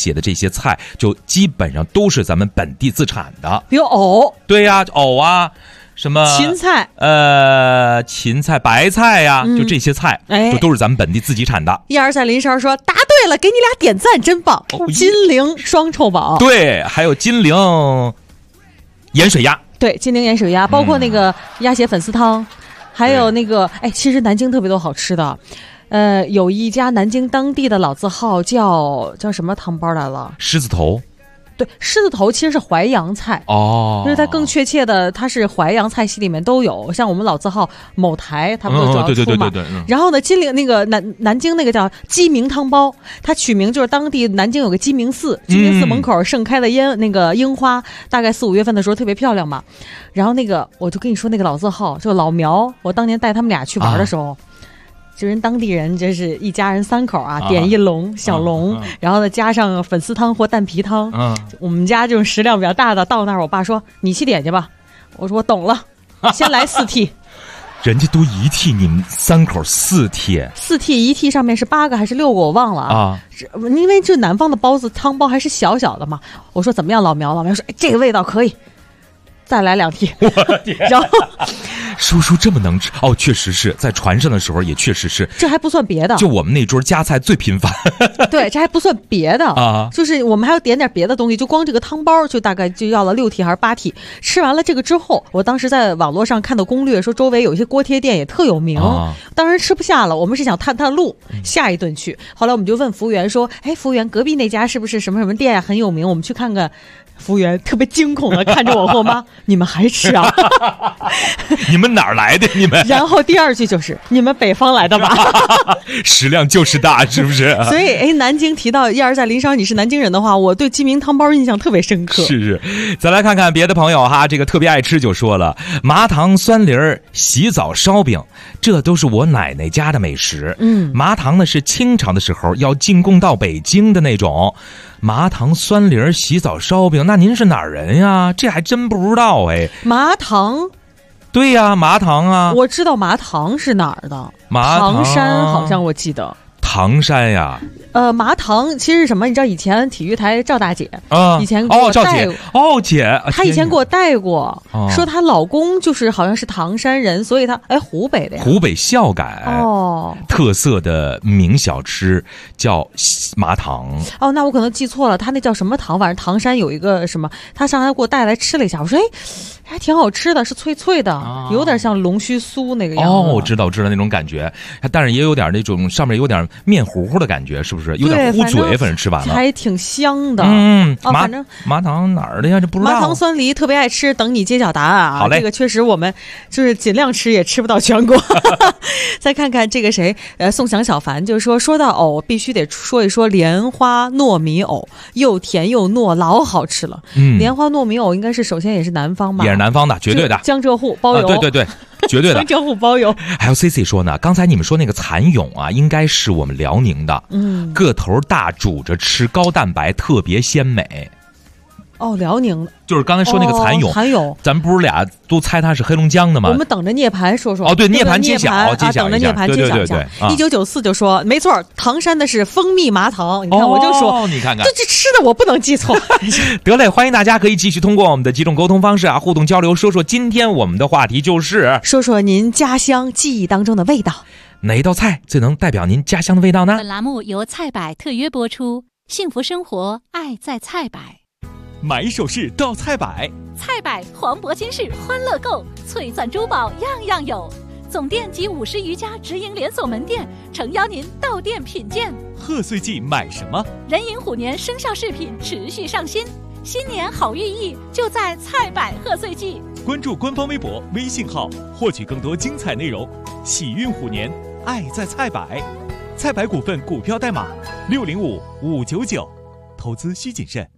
些菜就基本上都是咱们本地自产的， 比如藕， 对呀，藕啊，什么芹菜， 芹菜、白菜呀，就这些菜，就都是咱们本地自己产的。 123在林梢说答对了，给你俩点赞，真棒！金陵双臭宝， 对，还有金陵盐水鸭， 对，金陵盐水鸭，包括那个鸭血粉丝汤，还有那个，其实南京特别多好吃的。有一家南京当地的老字号叫什么汤包来了？ 狮子头。 对，狮子头其实是淮扬菜哦， 就是它更确切的，它是淮扬菜系里面都有，像我们老字号某台，他们都主要出嘛。 对。 然后呢，金陵那个南京那个叫鸡鸣汤包，它取名就是当地南京有个鸡鸣寺，鸡鸣寺门口盛开的那个樱花，大概4、5月份的时候特别漂亮嘛。然后那个我就跟你说那个老字号就老苗，我当年带他们俩去玩的时候。就人当地人，就是一家人3口啊，点一笼小笼，然后呢加上粉丝汤或蛋皮汤。我们家这种食量比较大的，到那儿我爸说你去点去吧，我说我懂了，先来4屉。 人家都1屉，你们3口4屉 ，4屉1屉上面是8个还是6个我忘了啊。因为这南方的包子汤包还是小小的嘛，我说怎么样老苗说这个味道可以，再来2屉。然后叔叔这么能吃哦，确实是在船上的时候也确实是， 这还不算别的， 就我们那桌夹菜最频繁。 对，这还不算别的啊，就是我们还要点别的东西，就光这个汤包就大概就要了6屉还是8屉。吃完了这个之后，我当时在网络上看到攻略说周围有一些锅贴店也特有名，当时吃不下了，我们是想探探路，下一顿去。后来我们就问服务员说，服务员隔壁那家是不是什么什么店呀，很有名，我们去看看。服务员特别惊恐的看着我和我妈，你们还吃啊？ 你们哪儿来的？你们？ 然后第2句就是你们北方来的吧？ 食量就是大，是不是？ 所以南京提到123在林梢，你是南京人的话，我对鸡鸣汤包印象特别深刻。 是，再来看看别的朋友哈，这个特别爱吃就说了，麻糖酸梨儿、洗澡烧饼，这都是我奶奶家的美食。麻糖呢是清朝的时候要进贡到北京的那种。麻糖酸梨洗澡烧饼，那您是哪儿人呀？这还真不知道麻糖， 对呀，麻糖啊， 我知道麻糖是哪儿的， 唐山好像我记得。 唐山呀， 麻糖其实是什么？你知道以前体育台赵大姐以前给我赵姐姐， 她以前给我带过，说她老公就是好像是唐山人，所以她湖北的呀， 湖北孝感特色的名小吃叫麻糖。 那我可能记错了，她那叫什么糖？反正唐山有一个什么，她上来给我带来吃了一下，我说还挺好吃的，是脆脆的，有点像龙须酥那个样子。 我知道那种感觉，但是也有点那种上面有点面糊糊的感觉，是不是有点糊嘴？反正吃完了还挺香的。 反正麻糖哪儿的呀？这不知道。 麻糖酸梨特别爱吃，等你揭晓答案啊！ 好嘞， 这个确实我们就是尽量吃，也吃不到全国。再看看这个谁，宋祥小凡就说到藕，必须得说一说莲花糯米藕，又甜又糯，老好吃了。莲花糯米藕应该是首先也是南方吧？ 也是南方的，绝对的。 江浙沪包邮， 对，绝对的。 江浙沪包邮。 还有 CC 说呢，刚才你们说那个蚕蛹啊，应该是我们辽宁的，个头大，煮着吃，高蛋白，特别鲜美。 辽宁就是刚才说那个蚕蛹，咱们不是俩都猜它是黑龙江的吗？ 我们等着涅槃说说。 对，涅槃揭晓， 等着涅槃揭晓一下。1994就说没错，唐山的是蜂蜜麻糖。你看，我就说， 你看看， 这吃的我不能记错。 得嘞，欢迎大家可以继续通过我们的几种沟通方式互动交流，说说今天我们的话题就是说说您家乡记忆当中的味道。 哪一道菜最能代表您家乡的味道呢？ 本栏目由菜百特约播出，幸福生活，爱在菜百。 买首饰到菜百， 菜百黄渤金饰欢乐购，璀璨珠宝样样有。总店及50余家直营连锁门店，诚邀您到店品鉴。 贺岁季买什么？ 壬寅虎年生肖饰品持续上新，新年好寓意就在菜百贺岁季。 关注官方微博、微信号，获取更多精彩内容。喜运虎年，爱在菜百。菜百股份股票代码605599，投资需谨慎。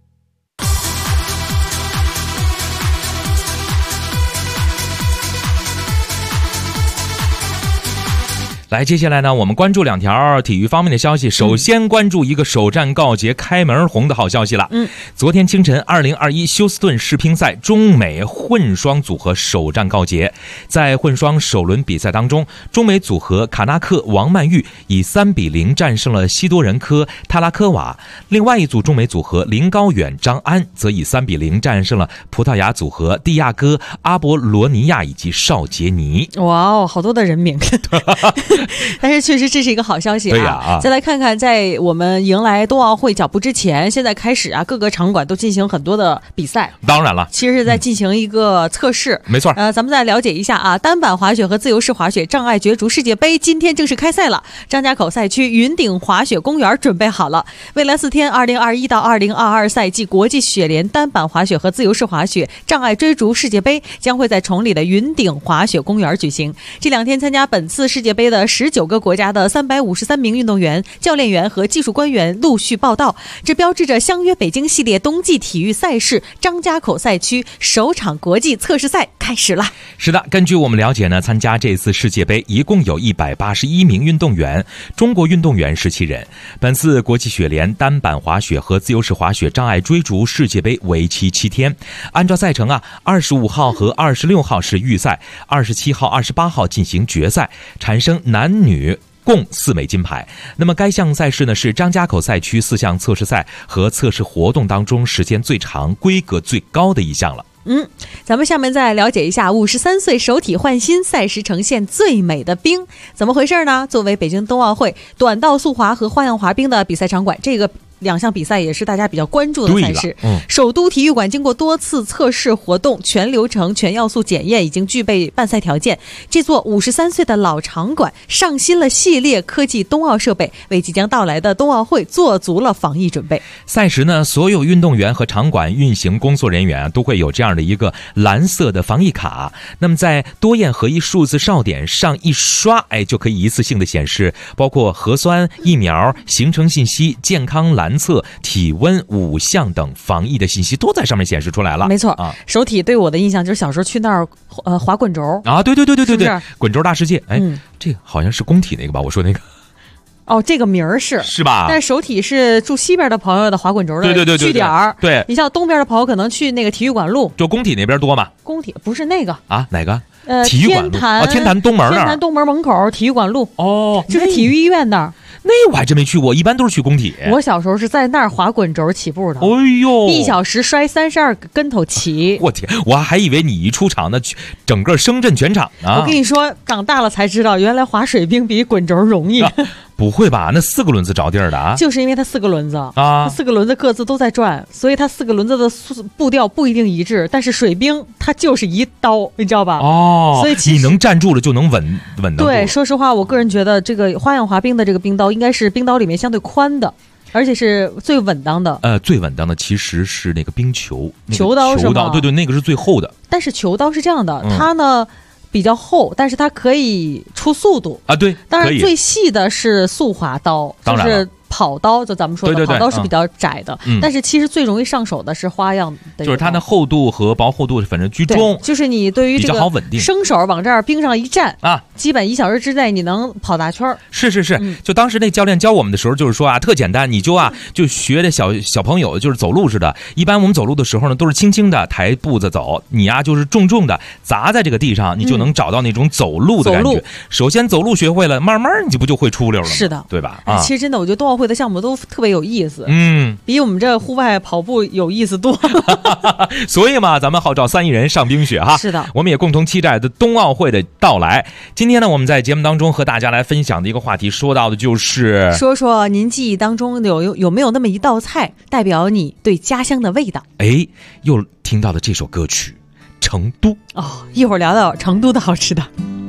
来，接下来呢，我们关注2条体育方面的消息。首先关注一个首战告捷、开门红的好消息了。昨天清晨，2021休斯顿世乒赛中美混双组合首战告捷。在混双首轮比赛当中，中美组合卡纳克王曼玉以3-0战胜了西多人科塔拉科瓦。另外一组中美组合林高远、张安则以3-0战胜了葡萄牙组合蒂亚戈、阿波罗尼亚以及邵杰尼。 哇哦，好多的人名。但是确实这是一个好消息啊！ 对啊， 再来看看，在我们迎来冬奥会脚步之前，现在开始啊，各个场馆都进行很多的比赛。 当然了， 其实是在进行一个测试。 没错。 咱们再了解一下啊，单板滑雪和自由式滑雪障碍角逐世界杯今天正式开赛了。张家口赛区云顶滑雪公园准备好了。未来4天，2021到2022赛季国际雪联单板滑雪和自由式滑雪障碍追逐世界杯将会在崇礼的云顶滑雪公园举行。这2天参加本次世界杯的19个国家的353名运动员、教练员和技术官员陆续报到，这标志着相约北京系列冬季体育赛事张家口赛区首场国际测试赛开始了。 是的，根据我们了解呢，参加这次世界杯一共有181名运动员，中国运动员17人。本次国际雪联单板滑雪和自由式滑雪障碍追逐世界杯为期7天。按照赛程啊，25号和26号是预赛，27号、28号进行决赛，产生男女共4枚金牌。那么该项赛事呢，是张家口赛区4项测试赛和测试活动当中时间最长、规格最高的一项了。 咱们下面再了解一下53岁首体换新，赛时呈现最美的冰，怎么回事呢？作为北京冬奥会短道速滑和花样滑冰的比赛场馆，这个2项比赛也是大家比较关注的赛事。首都体育馆经过多次测试活动，全流程全要素检验，已经具备办赛条件。这座53岁的老场馆上新了系列科技冬奥设备，为即将到来的冬奥会做足了防疫准备。 赛时呢，所有运动员和场馆运行工作人员都会有这样的一个蓝色的防疫卡。那么在多验合一数字哨点上一刷，就可以一次性的显示包括核酸、疫苗、行程信息、健康蓝测、体温5项等防疫的信息都在上面显示出来了。 没错啊，首体对我的印象就是小时候去那儿滑滚轴啊，对，滚轴大世界。这个好像是工体那个吧？我说那个。 这个名儿是吧？但是首体是住西边的朋友的滑滚轴的据点儿。 对， 你像东边的朋友可能去那个体育馆路， 就工体那边多嘛？ 工体不是那个啊？哪个？体育馆路天坛东门那儿。 天坛东门门口体育馆路就是体育医院那儿。 那我还真没去过，一般都是去工体。 我小时候是在那儿滑滚轴起步的。 哎呦 ，1小时摔32个跟头起。 我天，我还以为你一出场呢，整个声震全场啊！ 我跟你说，长大了才知道，原来滑水冰比滚轴容易。 不会吧？那4个轮子着地儿的啊？ 就是因为它4个轮子啊 ，4个轮子各自都在转，所以它4个轮子的步调不一定一致。但是水冰它就是一刀，你知道吧？ 所以你能站住了就能稳得住。 对，说实话，我个人觉得这个花样滑冰的这个冰刀应该是冰刀里面相对宽的，而且是最稳当的。 最稳当的其实是那个冰球， 球刀是吗？ 对，那个是最厚的。 但是球刀是这样的，它呢比较厚，但是它可以出速度啊。对， 当然最细的是速滑刀，就是跑刀，就咱们说的跑刀是比较窄的，但是其实最容易上手的是花样的， 就是它的厚度和薄厚度反正居中， 就是你对于这个比较好稳定， 生手往这儿冰上一站啊， 基本1小时之内你能跑大圈。 是，就当时那教练教我们的时候，就是说啊，特简单，你就学的小朋友就是走路似的。一般我们走路的时候呢，都是轻轻的抬步子走，你啊就是重重的砸在这个地上，你就能找到那种走路的感觉。首先走路学会了，慢慢你就会出溜了， 是的， 对吧？ 其实真的，我觉得冬奥会的项目都特别有意思，比我们这户外跑步有意思多。 所以嘛，咱们号召3亿人上冰雪哈。 是的， 我们也共同期待的冬奥会的到来。今天呢，我们在节目当中和大家来分享的一个话题，说到的就是说您记忆当中有没有那么一道菜代表你对家乡的味道？ 又听到了这首歌曲《成都》 一会儿聊到成都的好吃的。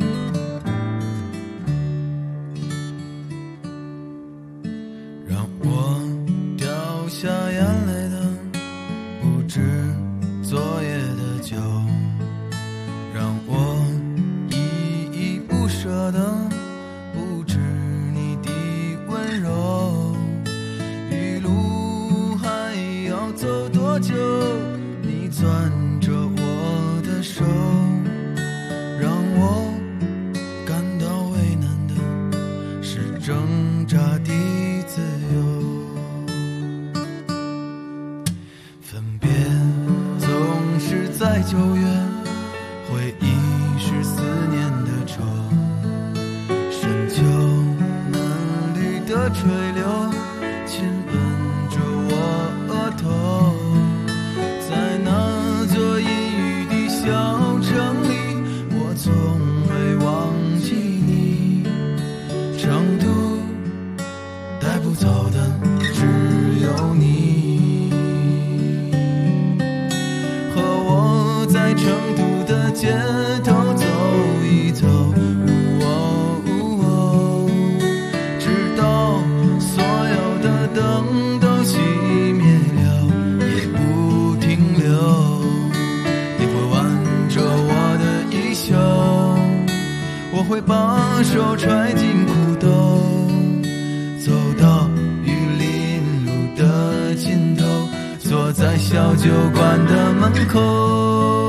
下眼泪的不止昨夜的酒，让我依依不舍的不止你的温柔。一路还要走多久？你攥着我的手，让我感到为难的炸的自由。分别总是在9月，回忆是思念的愁，深秋嫩绿的垂柳亲吻着我额头，在那座阴雨的小城里，我从未忘记你。成都带不走的只有你，和我在成都的街头走一走，直到所有的灯都熄灭了也不停留。你会挽着我的衣袖，我会把手揣进裤兜，走到玉林路的尽头，坐在小酒馆的门口。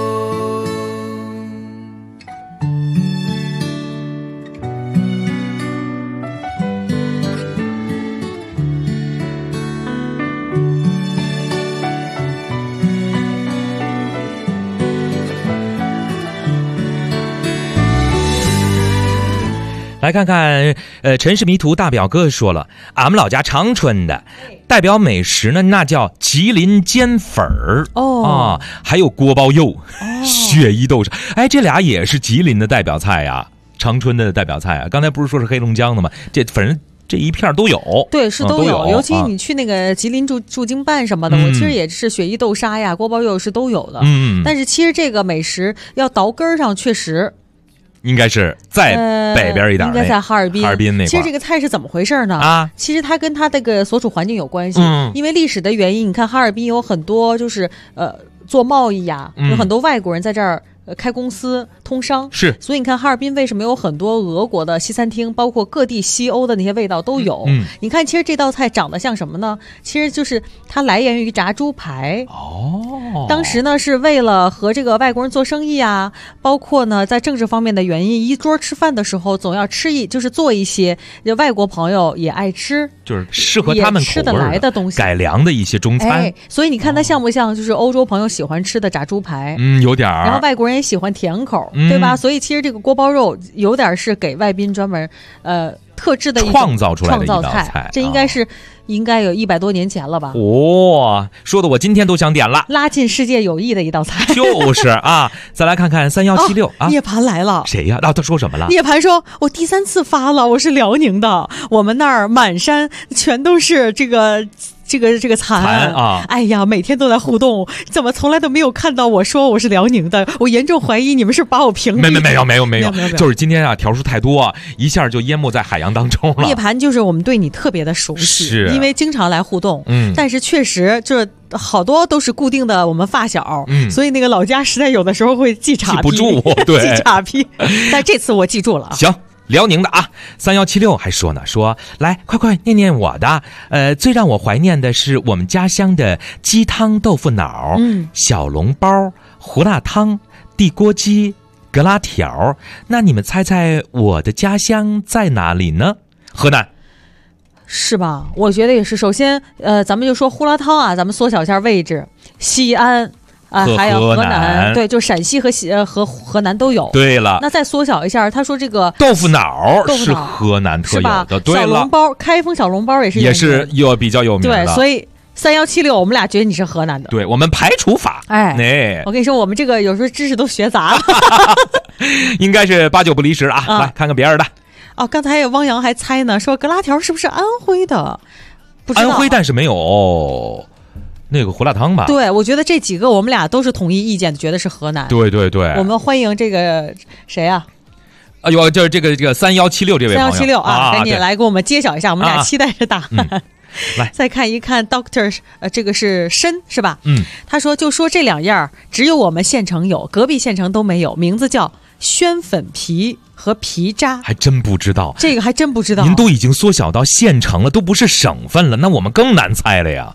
来看看，陈氏迷途大表哥说了，俺们老家长春的代表美食呢，那叫吉林煎粉儿还有锅包肉、雪衣豆沙，哎，这俩也是吉林的代表菜呀，长春的代表菜啊。刚才不是说是黑龙江的吗？这反正这一片都有， 对，是都有。尤其你去那个吉林驻京办什么的，我其实也是雪衣豆沙呀、锅包肉是都有的。但是其实这个美食要倒根上，确实。 应该是在北边一点， 应该在哈尔滨。 哈尔滨那块， 其实这个菜是怎么回事呢？其实它跟它这个所处环境有关系。因为历史的原因，你看哈尔滨有很多就是做贸易呀，有很多外国人在这儿开公司通商， 是， 所以你看哈尔滨为什么有很多俄国的西餐厅，包括各地西欧的那些味道都有。你看其实这道菜长得像什么呢？其实就是它来源于炸猪排。当时呢是为了和这个外国人做生意啊，包括呢在政治方面的原因，一桌吃饭的时候总要就是做一些外国朋友也爱吃， 就是适合他们口味吃得来的东西， 改良的一些中餐。 所以你看它像不像就是欧洲朋友喜欢吃的炸猪排？ 有点儿。 然后外国人也喜欢甜口，对吧？所以其实这个锅包肉有点是给外宾专门特制的一种创造出来的一道菜，这应该有100多年前了吧？ 说的我今天都想点了， 拉近世界友谊的一道菜。 就是啊，再来看看3176 涅槃来了， 谁呀？他说什么了？ 涅槃说，我第3次发了，我是辽宁的，我们那儿满山全都是这个蚕啊！哎呀，每天都在互动，怎么从来都没有看到我说我是辽宁的？我严重怀疑你们是把我屏蔽。 没有，就是今天啊条数太多，一下就淹没在海洋当中了。 涅槃就是我们对你特别的熟悉， 是因为经常来互动，但是确实就是好多都是固定的我们发小，所以那个老家实在有的时候会记岔记不住，对， 记岔批，但这次我记住了。 行。辽宁的啊，3176还说呢，说来快念念我的，最让我怀念的是我们家乡的鸡汤豆腐脑、小笼包、胡辣汤、地锅鸡、格拉条。那你们猜猜我的家乡在哪里呢？河南。 是吧？我觉得也是。首先，咱们就说胡辣汤啊，咱们缩小一下位置，西安。还有河南，对，就陕西和河南都有。 对了， 那再缩小一下，他说这个豆腐脑是河南特有的，对了， 小笼包，开封小笼包也是比较有名的。 对，所以3176，我们俩觉得你是河南的。 对，我们排除法。 我跟你说，我们这个有时候知识都学杂了， 应该是8、9不离十啊。来看看别人的。 刚才有汪洋还猜呢，说格拉条是不是安徽的？不知道， 安徽，但是没有。那个胡辣汤吧， 对，我觉得这几个我们俩都是统一意见，觉得是河南。 对， 我们欢迎这个谁啊？ 就是这个3176这位朋友 ，3176啊，赶紧来给我们揭晓一下，我们俩期待着答案。 来， 再看一看 Doctor， 这个是参是吧？他说就说这2样只有我们县城有，隔壁县城都没有，名字叫宣粉皮和皮渣。 还真不知道， 这个还真不知道。 您都已经缩小到县城了，都不是省份了，那我们更难猜了呀。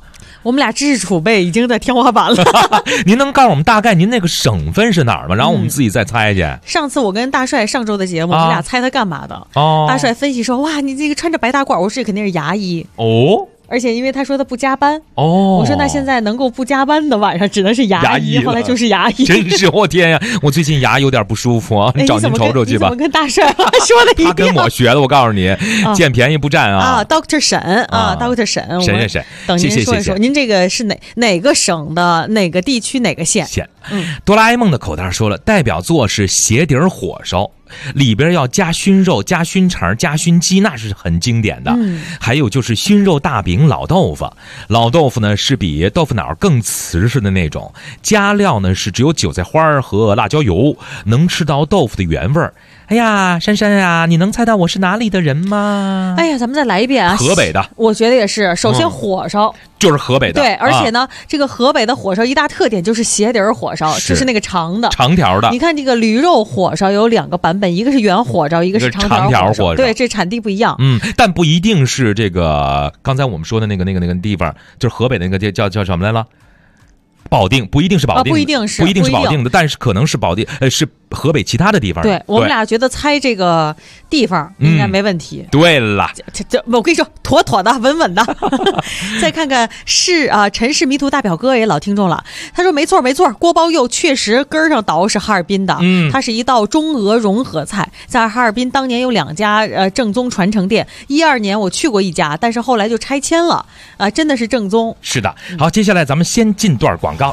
我们俩知识储备已经在天花板了。 您能告诉我们大概您那个省份是哪儿吗？然后我们自己再猜去。 上次我跟大帅上周的节目，我们俩猜他干嘛的？大帅分析说：“哇，你这个穿着白大褂，我说这肯定是牙医哦。”而且因为他说他不加班我说那现在能够不加班的晚上只能是牙医，后来就是牙医。 真是我天呀，我最近牙有点不舒服啊，找您瞅瞅去吧。 你怎么跟大帅说的一样？ 他跟我学的，我告诉你，捡便宜不占啊。 Dr. 沈Dr. 沈，等您说一说，您这个是哪个省的哪个地区哪个县？ 哆啦 A 梦的口袋说了，代表作是鞋底火烧。里边要加熏肉、加熏肠、加熏鸡，那是很经典的。还有就是熏肉大饼、老豆腐。老豆腐呢是比豆腐脑更瓷实的那种，加料呢是只有韭菜花和辣椒油，能吃到豆腐的原味儿。哎呀，珊珊啊，你能猜到我是哪里的人吗？ 哎呀，咱们再来一遍啊！ 河北的， 我觉得也是。首先火烧就是河北的， 对，而且呢，这个河北的火烧一大特点就是鞋底火烧，就是那个长的、 长条的。 你看这个驴肉火烧有2个版本，一个是圆火烧，一个是长条火烧。对，这产地不一样。 但不一定是这个刚才我们说的那个地方，就是河北的那个叫什么来了？保定不一定是保定， 不一定是保定的，但是可能是保定，是河北其他的地方。 对，我们俩觉得猜这个地方应该没问题。 对了， 我跟你说，妥妥的，稳稳的。再看看陈氏迷途大表哥也老听众了，他说没错，锅包肉确实根上倒是哈尔滨的，它是一道中俄融合菜，在哈尔滨当年有2家正宗传承店，12年我去过一家，但是后来就拆迁了，真的是正宗。 是的，好，接下来咱们先进段广告。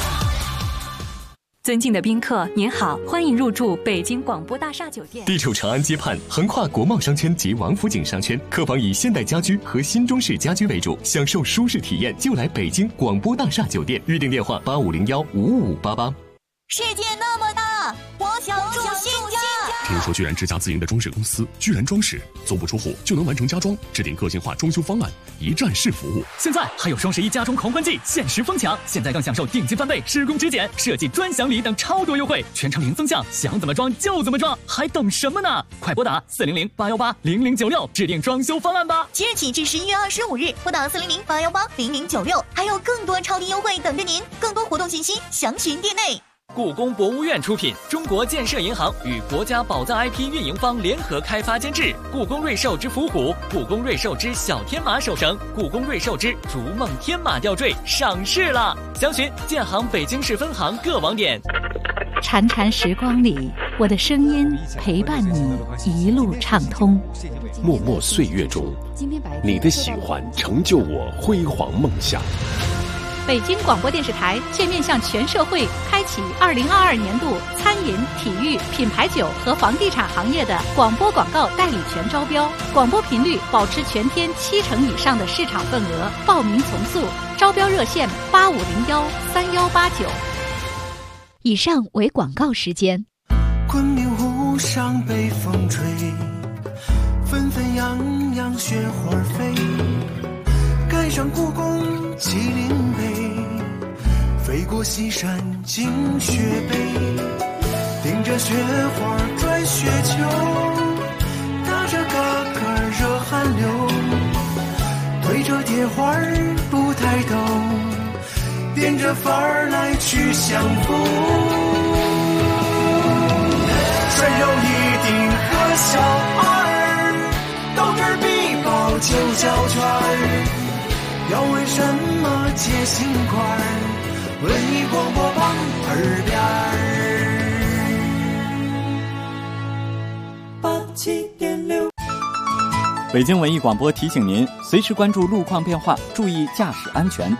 尊敬的宾客，您好，欢迎入住北京广播大厦酒店。 地处长安街畔，横跨国贸商圈及王府井商圈，客房以现代家居和新中式家居为主，享受舒适体验就来北京广播大厦酒店。预订电话8501-55588。 世界那么大，我想住新家。 听说居然之家自营的装饰公司居然装饰足不出户就能完成家装，制定个性化装修方案，一站式服务。 现在还有双11家装狂欢季限时疯抢，现在更享受定金翻倍、施工质检、设计专享礼等超多优惠，全程零增项，想怎么装就怎么装，还等什么呢？快拨打400-818-0096制定装修方案吧！ 即日起至11月25日，拨打400-818-0096，还有更多超低优惠等着您。更多活动信息详询店内。 故宫博物院出品，中国建设银行与国家宝藏 IP 运营方联合开发监制。故宫瑞兽之伏虎、故宫瑞兽之小天马手绳、故宫瑞兽之逐梦天马吊坠上市了，详询建行北京市分行各网点。 潺潺时光里，我的声音陪伴你一路畅通。 默默岁月中，你的喜欢成就我辉煌梦想。 北京广播电视台现面向全社会开启2022年度餐饮、体育、品牌酒和房地产行业的广播广告代理权招标，广播频率保持全天70%以上的市场份额，报名从速，招标热线8501-3189。以上为广告时间。 昆明湖上北风吹，纷纷扬扬雪花飞，盖上故宫麒麟碑，飞过西山惊雪北，顶着雪花转雪球，打着嘎嘎热汗流，推着铁环不抬头，变着法儿来去相逢。涮肉一定和小二，豆干必包就胶圈，要问什么切心块，文艺广播旁耳边87.6。 北京文艺广播提醒您，随时关注路况变化，注意驾驶安全。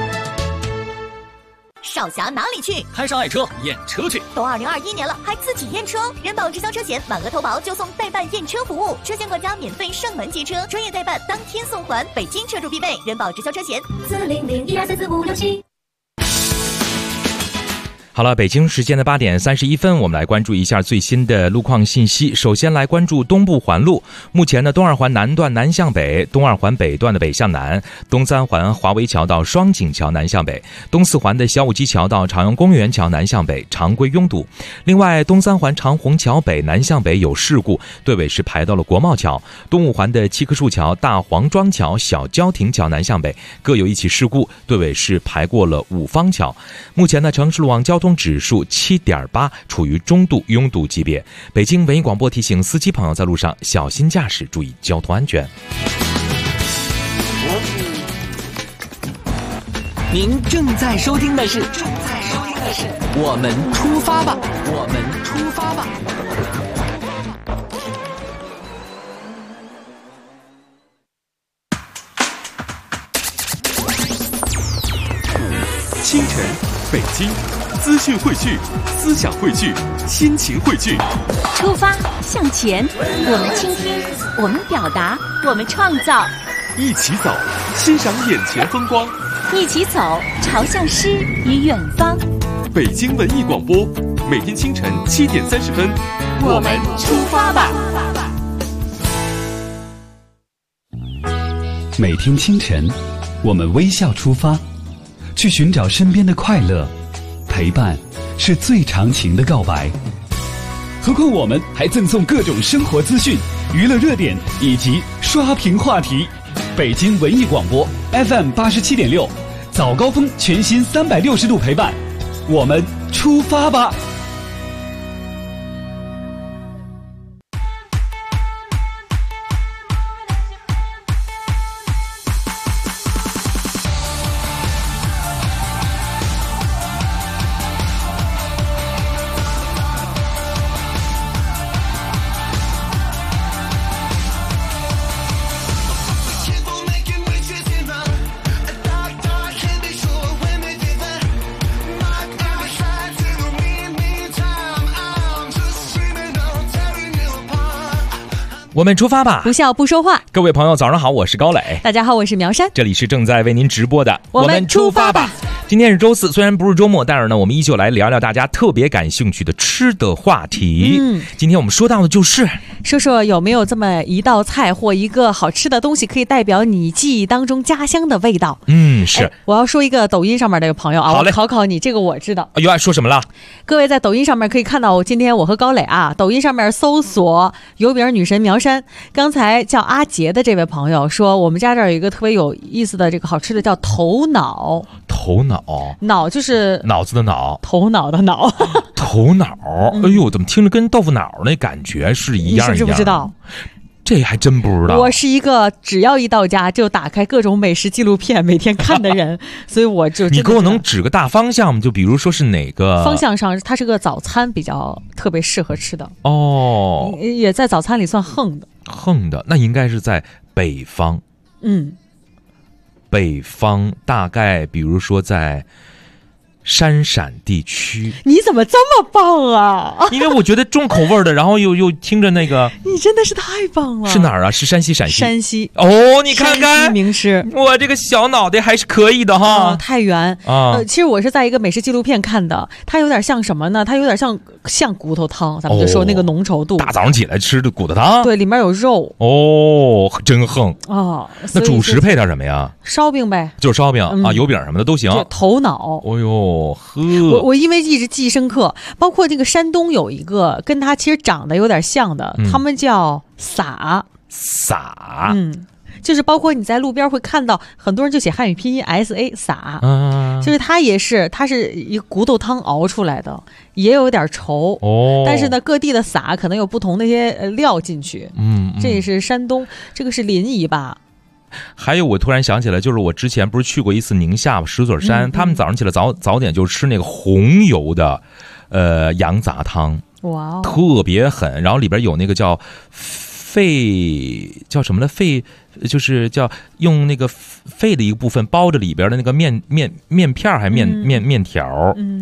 少侠哪里去？ 开上爱车验车去。 都2021年了，还自己验车？人保直销车险满额投保就送代办验车服务，车险管家免费上门接车，专业代办当天送还，北京车主必备。人保直销车险40012344567。 好了，北京时间的8点31分，我们来关注一下最新的路况信息。首先来关注东部环路，目前呢，东二环南段南向北，东二环北段的北向南，东三环华围桥到双井桥南向北，东四环的小武基桥到朝阳公园桥南向北，常规拥堵。另外，东三环长虹桥北南向北有事故，队尾是排到了国贸桥。东五环的七棵树桥、大黄庄桥、小焦亭桥南向北各有一起事故，队尾是排过了五方桥。目前呢，城市路网交通指数7.8，处于中度拥堵级别。北京文艺广播提醒司机朋友在路上小心驾驶，注意交通安全。 您正在收听的是我们出发吧，我们出发吧。 清晨，北京，资讯汇聚，思想汇聚，心情汇聚。 出发，向前，我们倾听，我们表达，我们创造。 一起走，欣赏眼前风光。 一起走，朝向诗与远方。 北京文艺广播，每天清晨7点30分， 我们出发吧。 每天清晨，我们微笑出发，去寻找身边的快乐。陪伴是最长情的告白。何况我们还赠送各种生活资讯、娱乐热点以及刷屏话题。北京文艺广播 FM 87.6，早高峰全新360度陪伴，我们出发吧。 我们出发吧， 不笑不说话。 各位朋友早上好，我是高磊。 大家好，我是苗山。 这里是正在为您直播的我们出发吧。 今天是周4，虽然不是周末，但是呢，我们依旧来聊聊大家特别感兴趣的吃的话题。今天我们说到的就是说说有没有这么一道菜或一个好吃的东西，可以代表你记忆当中家乡的味道。 是。 我要说一个抖音上面的一个朋友啊，我考考你，这个我知道。 又爱说什么了？ 各位在抖音上面可以看到，今天我和高磊啊，抖音上面搜索油饼女神苗山。刚才叫阿杰的这位朋友说，我们家这儿有一个特别有意思的这个好吃的叫头脑。 头脑， 脑就是脑子的脑， 头脑的脑。 头脑，哎呦，怎么听着跟豆腐脑那感觉是一样一样？ 你是不是不知道？ 这还真不知道。 我是一个只要一到家就打开各种美食纪录片每天看的人，所以我就你给我能指个大方向吗？就比如说是哪个方向上，它是个早餐比较特别适合吃的哦， 也在早餐里算横的， 那应该是在北方。北方大概比如说在山陕地区。 你怎么这么棒啊？ 因为我觉得重口味的，然后又听着那个， 你真的是太棒了。 是哪儿啊？是山西陕西？ 山西哦，你看看山西名吃， 我这个小脑袋还是可以的哈。 太原其实我是在一个美食纪录片看的，它有点像什么呢？它有点像骨头汤，咱们就说那个浓稠度。 大早上起来吃的骨头汤， 对，里面有肉哦，真横哦。 那主食配点什么呀？ 烧饼呗， 就是烧饼啊，油饼什么的都行。 头脑， 哦呦呵， 我因为一直记忆深刻，包括这个山东有一个跟它其实长得有点像的，他们叫撒，就是包括你在路边会看到很多人就写汉语拼音 SA 撒，就是它是一个骨头汤熬出来的，也有点稠但是呢各地的撒可能有不同的一些料进去。这也是山东，这个是临沂吧。 还有我突然想起来，就是我之前不是去过一次宁夏石嘴山，他们早上起来早点就吃那个红油的羊杂汤， 哇， 特别狠，然后里边有那个叫叫什么的肺，就是叫用那个肺的一个部分包着里边的那个面片还是面条，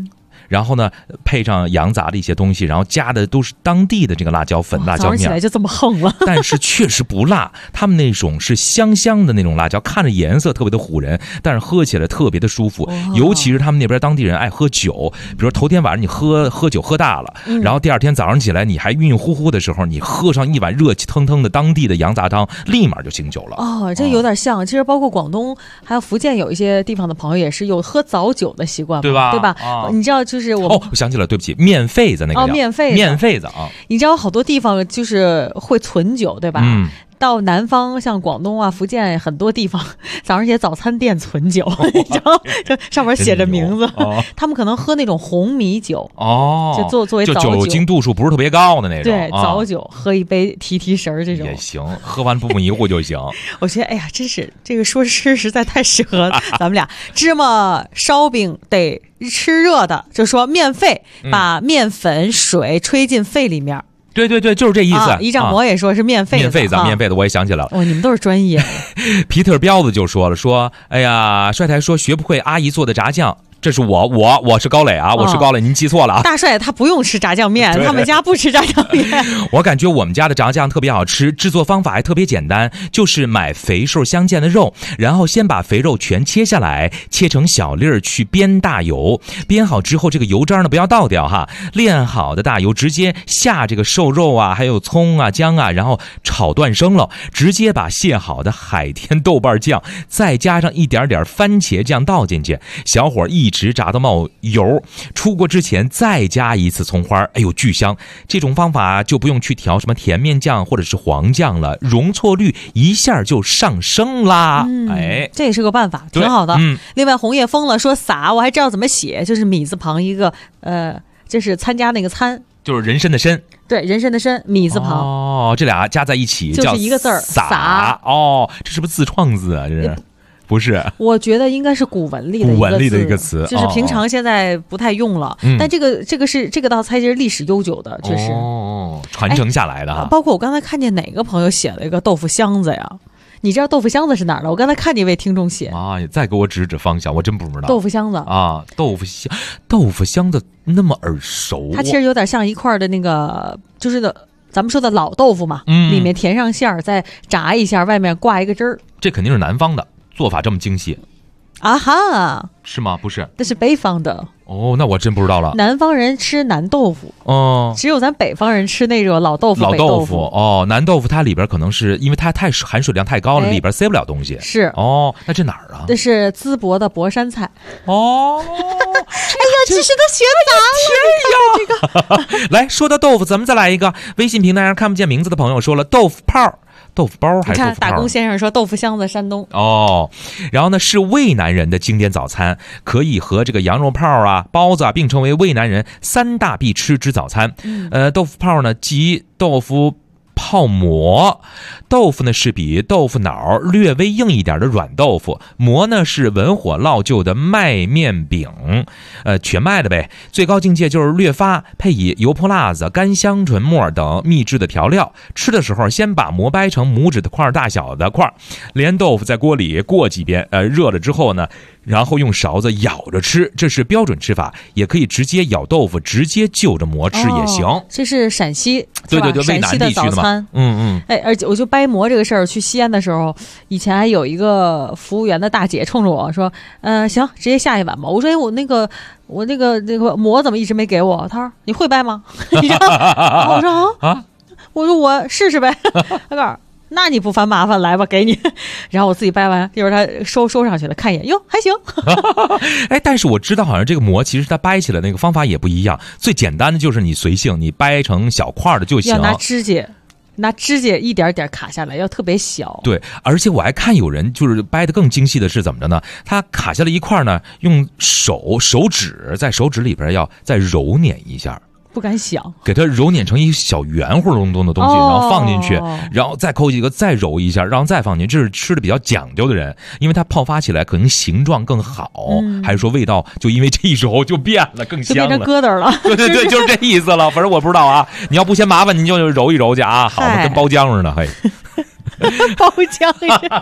然后呢配上羊杂的一些东西，然后加的都是当地的这个辣椒粉、辣椒面， 早上起来就这么横了。 但是确实不辣，他们那种是香香的那种辣椒，看着颜色特别的唬人，但是喝起来特别的舒服。尤其是他们那边当地人爱喝酒，比如头天晚上你喝酒喝大了，然后第二天早上起来你还晕晕乎乎的时候，你喝上一碗热气腾腾的当地的羊杂汤，立马就醒酒了。 哦，这有点像。其实包括广东还有福建有一些地方的朋友也是有喝早酒的习惯， 对吧？ 对吧？你知道就是我想起来，对不起，面肺子那个叫面肺子啊。 你知道好多地方就是会存酒，对吧？到南方像广东啊、福建很多地方，早上起来早餐店存酒，你知道，上面写着名字。他们可能喝那种红米酒，就作为早酒， 酒精度数不是特别高的那种。 对，早酒喝一杯提神这种也行，喝完不迷糊就行。 我觉得，哎呀，真是这个说吃实在太适合咱们俩。芝麻烧饼得吃热的，就说面肺，把面粉水吹进肺里面。 对，就是这意思。 一丈魔也说是面肺子， 面肺子，我也想起来了。 你们都是专业。 皮特彪子就说了，哎呀，帅台说学不会阿姨做的炸酱。这是我是高磊啊，我是高磊，您记错了啊。 大帅他不用吃炸酱面，他们家不吃炸酱面。 我感觉我们家的炸酱特别好吃，制作方法还特别简单，就是买肥瘦相间的肉，然后先把肥肉全切下来，切成小粒儿去煸大油，煸好之后这个油渣呢不要倒掉哈，炼好的大油直接下这个瘦肉啊，还有葱啊、姜啊，然后炒断生了，直接把卸好的海天豆瓣酱再加上一点点番茄酱倒进去，小火一直炸到冒油，出锅之前再加一次葱花，哎呦巨香。这种方法就不用去调什么甜面酱或者是黄酱了，容错率一下就上升啦。 这也是个办法，挺好的。另外红叶疯了说撒，我还知道怎么写，就是米字旁一个就是参加那个参， 就是人参的参。 对，人参的参，米字旁。 这俩加在一起就是一个字儿， 撒。这是不是自创字啊？这是。不是， 我觉得应该是古文里的一个词，就是平常现在不太用了。但这个道菜其实历史悠久的，就是传承下来的哈。 包括我刚才看见哪个朋友写了一个豆腐箱子呀？你知道豆腐箱子是哪儿的？我刚才看见一位听众写你再给我指方向，我真不知道。 豆腐箱子啊，豆腐箱子那么耳熟， 它其实有点像一块的那个，就是咱们说的老豆腐嘛，里面填上馅儿，再炸一下，外面挂一个汁儿。 这肯定是南方的。做法这么精细啊哈？ 是吗？不是， 那是北方的。 那我真不知道了。 南方人吃南豆腐，只有咱北方人吃那种老豆腐。 南豆腐它里边可能是因为它含水量太高了，里边塞不了东西。 是那这哪儿啊？ 这是淄博的博山菜。 哎呀， 知识都学杂了。 这个来说到豆腐，咱们再来一个。微信平台上看不见名字的朋友说了，豆腐泡。豆腐包还是豆腐泡？ 打工先生说豆腐箱子山东然后呢是渭南人的经典早餐，可以和这个羊肉泡啊、包子啊并称为渭南人3大必吃之早餐。豆腐泡呢即豆腐泡馍，豆腐呢是比豆腐脑略微硬一点的软豆腐，馍呢是文火烙就的麦面饼，全麦的呗。最高境界就是略发，配以油泼辣子、干香椿末等秘制的调料。吃的时候先把馍掰成拇指的块大小的块，连豆腐在锅里过几遍，热了之后呢，然后用勺子舀着吃，这是标准吃法。也可以直接舀豆腐，直接就着馍吃也行。 这是陕西， 对，渭南地区的嘛。 而且我就掰馍这个事儿，去西安的时候，以前还有一个服务员的大姐冲着我说：“行，直接下一碗吧。”我说：“我那个馍怎么一直没给我？”他说：“你会掰吗？”我说：“我说我试试呗。”他告诉我：“那你不烦麻烦，来吧，给你。”然后我自己掰完，一会儿他收上去了，看一眼，哟，还行。 但是我知道好像这个馍其实它掰起来那个方法也不一样，最简单的就是你随性，你掰成小块的就行。 要拿指甲一点点卡下来，要特别小。 对，而且我还看有人就是掰得更精细的是怎么着呢？他卡下来一块呢，用手指在手指里边要再揉捻一下。 不敢想， 给它揉捻成一小圆乎隆咚的东西，然后放进去，然后再抠几个，再揉一下，然后再放进去。这是吃的比较讲究的人，因为它泡发起来可能形状更好，还是说味道就因为这一揉就变了，更香了， 就变成疙瘩了。 对，就是这意思了。反正我不知道啊，你要不嫌麻烦，您就揉一揉去啊，好嘛，跟包浆似的，嘿， 包浆似的。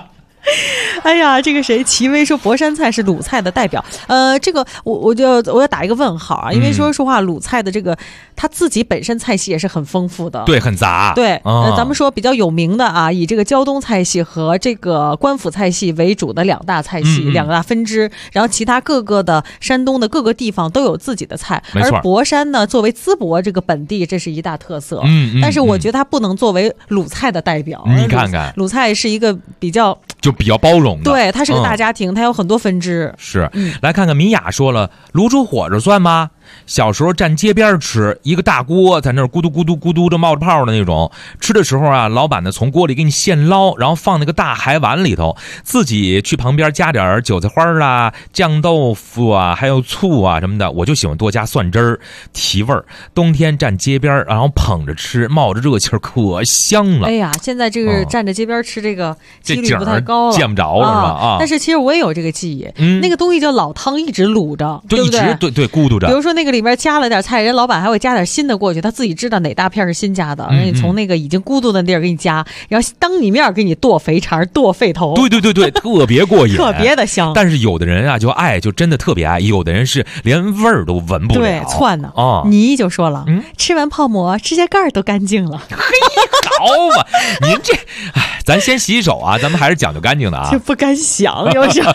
哎呀，这个谁齐薇说博山菜是鲁菜的代表，这个我要打一个问号啊，因为说实话，鲁菜的这个它自己本身菜系也是很丰富的， 对，很杂。 对，咱们说比较有名的啊，以这个胶东菜系和这个官府菜系为主的两大菜系，两大分支，然后其他各个的山东的各个地方都有自己的菜，而博山呢，作为淄博这个本地，这是一大特色。但是我觉得它不能作为鲁菜的代表。 你看看， 鲁菜是一个比较包容的， 对，它是个大家庭，它有很多分支。 是，来看看米雅说了，卤煮火烧算吗？小时候站街边吃，一个大锅在那儿咕嘟咕嘟咕嘟着冒着泡的那种，吃的时候啊，老板呢从锅里给你现捞，然后放那个大海碗里头，自己去旁边加点韭菜花啦、酱豆腐啊，还有醋啊什么的，我就喜欢多加蒜汁儿，提味儿。冬天站街边，然后捧着吃，冒着热气儿，可香了。 哎呀，现在这个站着街边吃这个几率不太高了， 见不着了是吧？啊！ 但是其实我也有这个记忆，那个东西叫老汤，一直卤着， 就一直对咕嘟着。 比如说那个里边加了点菜，人老板还会加点新的过去，他自己知道哪大片是新加的，让你从那个已经咕嘟的地儿给你加，然后当你面给你剁肥肠、剁肺头。 对，特别过瘾， 特别的香。 但是有的人啊就真的特别爱，有的人是连味儿都闻不了。 对，窜呢啊！ 你就说了，吃完泡馍，指甲盖都干净了。 嘿，好嘛，您这，咱先洗手啊，咱们还是讲究干净的啊。 就不敢想，有时候。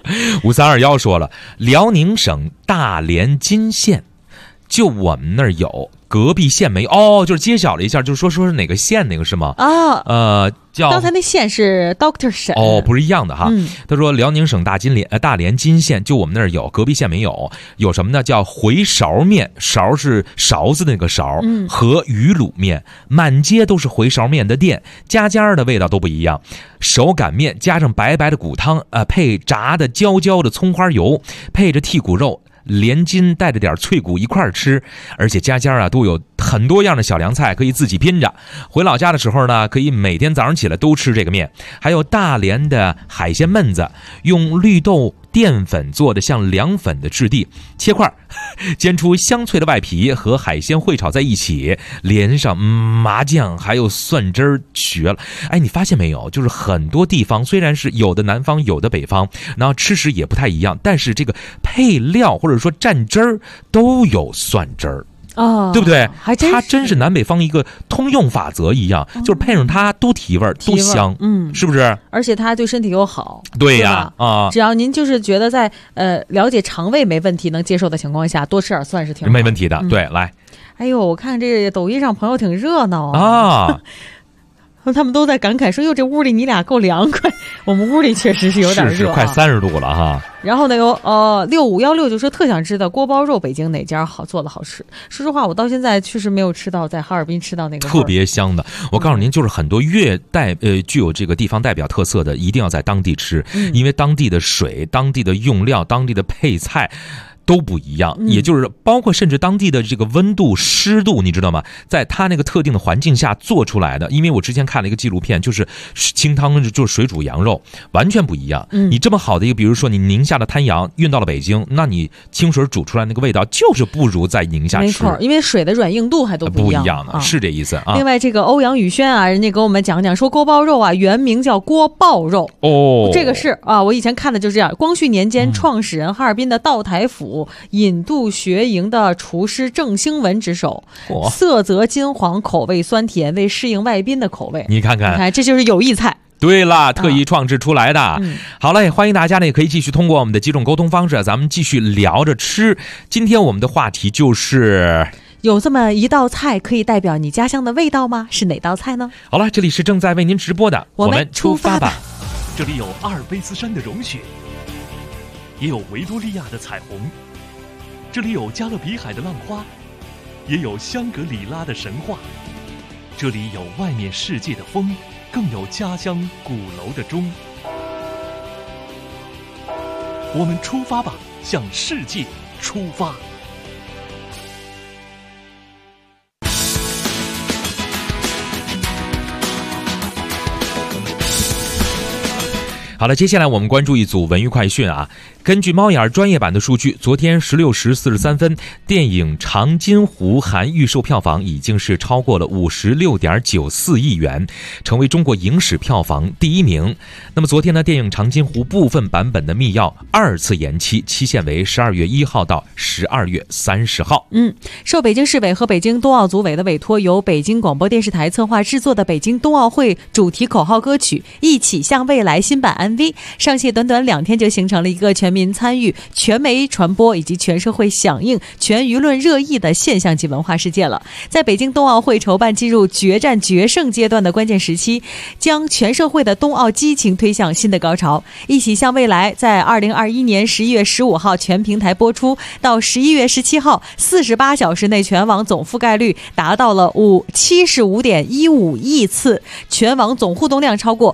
5321说了，辽宁省大连金县，就我们那儿有，隔壁县没有。哦，就是揭晓了一下，就是说是哪个县那个是吗？ 啊， 叫刚才那县是 Dr. 沈。 哦，不是一样的哈。他说辽宁省大连金县，就我们那儿有，隔壁县没有。有什么呢？叫回勺面，勺是勺子的那个勺，和鱼卤面，满街都是回勺面的店，家家的味道都不一样。手擀面加上白白的骨汤，配炸的焦焦的葱花油，配着剔骨肉。连筋带着点脆骨一块儿吃，而且家家啊都有很多样的小凉菜可以自己拼着。回老家的时候呢，可以每天早上起来都吃这个面。还有大连的海鲜焖子，用绿豆淀粉做的像凉粉的质地，切块煎出香脆的外皮，和海鲜烩炒在一起，连上麻酱还有蒜汁儿，绝了。哎，你发现没有，就是很多地方虽然是有的南方有的北方，然后吃食也不太一样，但是这个配料或者说蘸汁儿都有蒜汁儿。对不对？它真是南北方一个通用法则一样，就是配上它都提味儿，都香，是不是？ 而且它对身体又好。 对呀， 只要您就是觉得在了解肠胃没问题、能接受的情况下，多吃点蒜是挺好没问题的。对，来。 哎呦，我看这个抖音上朋友挺热闹啊。 他们都在感慨说：“哟，这屋里你俩够凉快。”我们屋里确实是有点热， 是快30度了哈。 然后呢，有6516就说特想知道锅包肉北京哪家做的好吃。说实话，我到现在确实没有吃到在哈尔滨吃到那个特别香的。我告诉您，就是很多具有这个地方代表特色的，一定要在当地吃，因为当地的水、当地的用料、当地的配菜。都不一样，也就是包括甚至当地的这个温度、湿度，你知道吗？在它那个特定的环境下做出来的。因为我之前看了一个纪录片，就是清汤就是水煮羊肉，完全不一样。你这么好的一个，比如说你宁夏的滩羊运到了北京，那你清水煮出来那个味道就是不如在宁夏吃。 没错，因为水的软硬度还都不一样的，是这意思啊。 另外，这个欧阳宇轩啊，人家给我们讲说锅包肉啊，原名叫锅爆肉哦， 这个是啊，我以前看的就是这样。光绪年间，创始人哈尔滨的道台府引渡学营的厨师郑兴文之手，色泽金黄，口味酸甜，为适应外宾的口味。 你看看， 这就是有意菜。 对了，特意创制出来的。好嘞，欢迎大家呢，也可以继续通过我们的几种沟通方式，咱们继续聊着吃。今天我们的话题就是有这么一道菜可以代表你家乡的味道吗？是哪道菜呢？ 好了，这里是正在为您直播的，我们出发吧。 这里有阿尔卑斯山的融雪，也有维多利亚的彩虹。这里有加勒比海的浪花，也有香格里拉的神话。这里有外面世界的风，更有家乡鼓楼的钟。我们出发吧，向世界出发。 好了，接下来我们关注一组文娱快讯啊。根据猫眼专业版的数据，昨天16时43分，电影《长津湖》含预售票房已经是超过了56.94亿元，成为中国影史票房第1名。那么昨天呢，电影《长津湖》部分版本的密钥2次延期，期限为12月1号到12月30号。 受北京市委和北京冬奥组委的委托，由北京广播电视台策划制作的北京冬奥会主题口号歌曲《一起向未来》新版 MV 上线短短2天，就形成了一个全民参与、全媒传播以及全社会响应、全舆论热议的现象级文化事件了。在北京冬奥会筹办进入决战决胜阶段的关键时期，将全社会的冬奥激情推向新的高潮。一起向未来在2021年11月15号全平台播出，到11月17号48小时内全网总覆盖率达到了75.15亿次，全网总互动量超过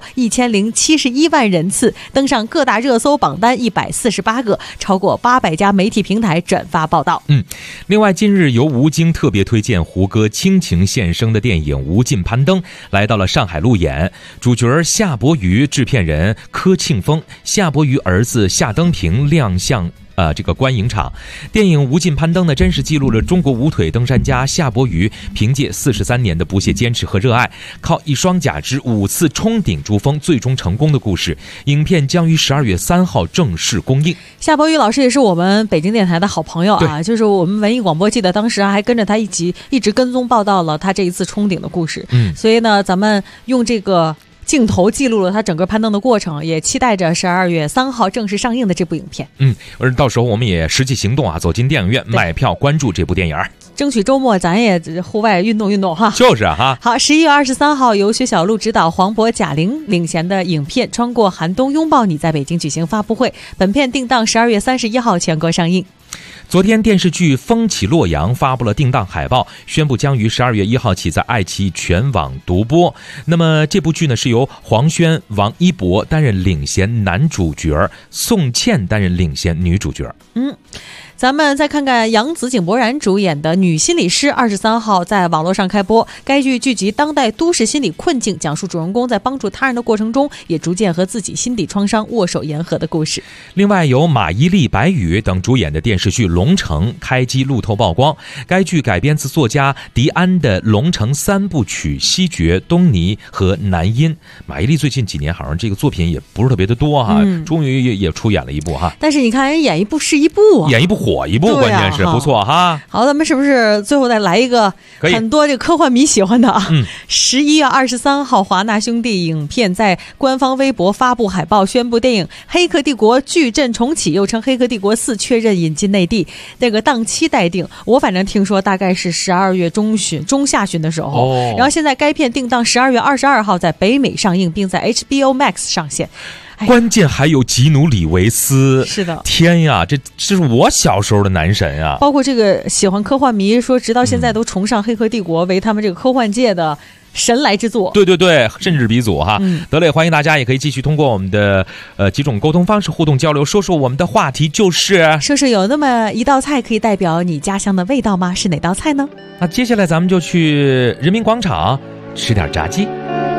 1071万人次，登上各大热搜榜单148个，超过800家媒体平台转发报道。 另外，近日由吴京特别推荐胡歌倾情献声的电影《无尽攀登》来到了上海路演，主角夏伯渝、制片人柯庆峰、夏伯渝儿子夏登平亮相这个观影场。电影《无尽攀登》呢，真是记录了中国无腿登山家夏伯渝凭借43年的不懈坚持和热爱，靠一双甲之5次冲顶珠峰最终成功的故事。影片将于12月3号正式公映。 夏伯渝老师也是我们北京电台的好朋友啊，就是我们文艺广播记得当时还跟着他一直跟踪报道了他这一次冲顶的故事。所以呢，咱们用这个镜头记录了他整个攀登的过程，也期待着12月3号正式上映的这部影片。 而到时候我们也实际行动啊，走进电影院买票关注这部电影， 争取周末咱也户外运动运动哈。 就是哈。 好，11月23号由薛晓路执导、黄渤、贾玲领衔的影片《穿过寒冬拥抱你》在北京举行发布会，本片定档12月31号全国上映。 昨天电视剧《风起洛阳》发布了定档海报，宣布将于12月1号起在爱奇艺全网独播。那么这部剧呢，是由黄轩、王一博担任领衔男主角，宋茜担任领衔女主角。 咱们再看看杨紫、井柏然主演的《女心理师》23号在网络上开播。该剧聚集当代都市心理困境，讲述主人公在帮助他人的过程中，也逐渐和自己心底创伤握手言和的故事。 另外，由马伊琍、白宇等主演的电视剧《龙城》开机路透曝光。该剧改编自作家狄安的《龙城3部曲》西决、东尼和南音。马伊琍最近几年好像这个作品也不是特别的多哈，终于也出演了一部哈。 但是你看人演一部是一部啊， 演一部火一部，关键是不错哈。 好，咱们是不是最后再来一个很多这个科幻迷喜欢的啊？11月23号，华纳兄弟影片在官方微博发布海報，宣布电影《黑客帝国》矩阵重启，又称《黑客帝国4》，确认引进内地，那个档期待定。我反正听说大概是12月中下旬的时候，然后现在该片定档12月22号在北美上映，并在 HBO Max 上线。 关键还有吉努里维斯， 是的， 天呀，这是我小时候的男神啊！ 包括这个喜欢科幻迷说，直到现在都崇尚《黑客帝国》为他们这个科幻界的神来之作。 对，甚至鼻祖哈。得嘞，欢迎大家也可以继续通过我们的几种沟通方式互动交流，说我们的话题就是说有那么一道菜可以代表你家乡的味道吗？是哪道菜呢？ 那接下来咱们就去人民广场吃点炸鸡。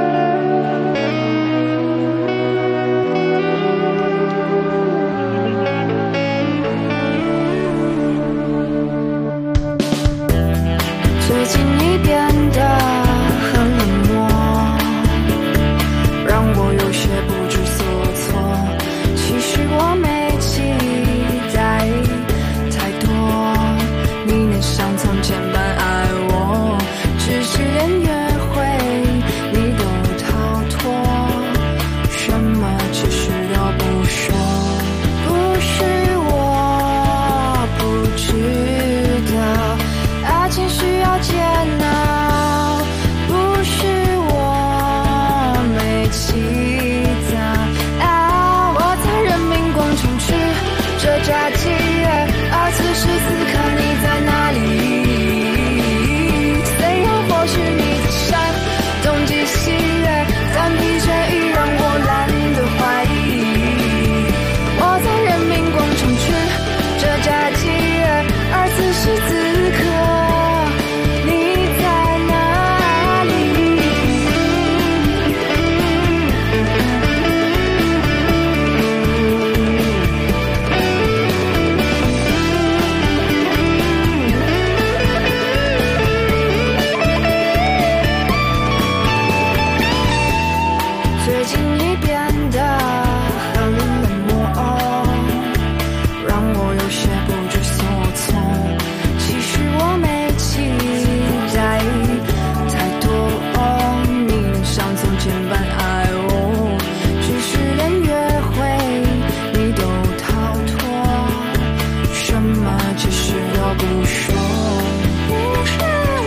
最近你变得很冷漠，让我有些不知所措。其实我没期待太多，你能像从前般爱我，只是连约会你都近你变得很冷漠，让我有些不知所措。其实我没期待太多，你像从前般爱我，只是连约会你都逃脱，什么解释都不说。不是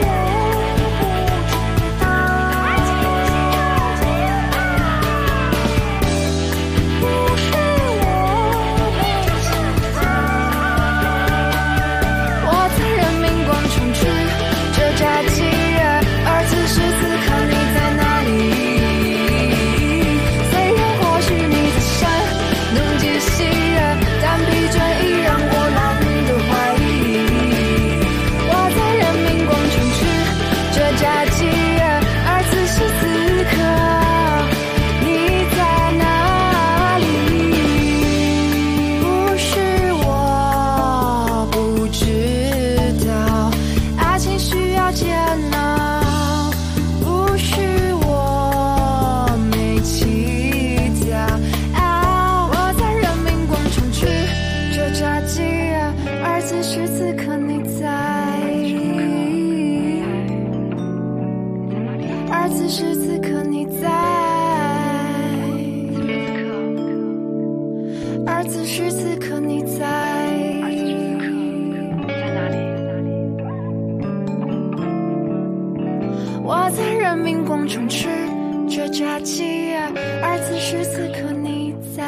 我在人民广场吃着炸鸡，而此时此刻你在。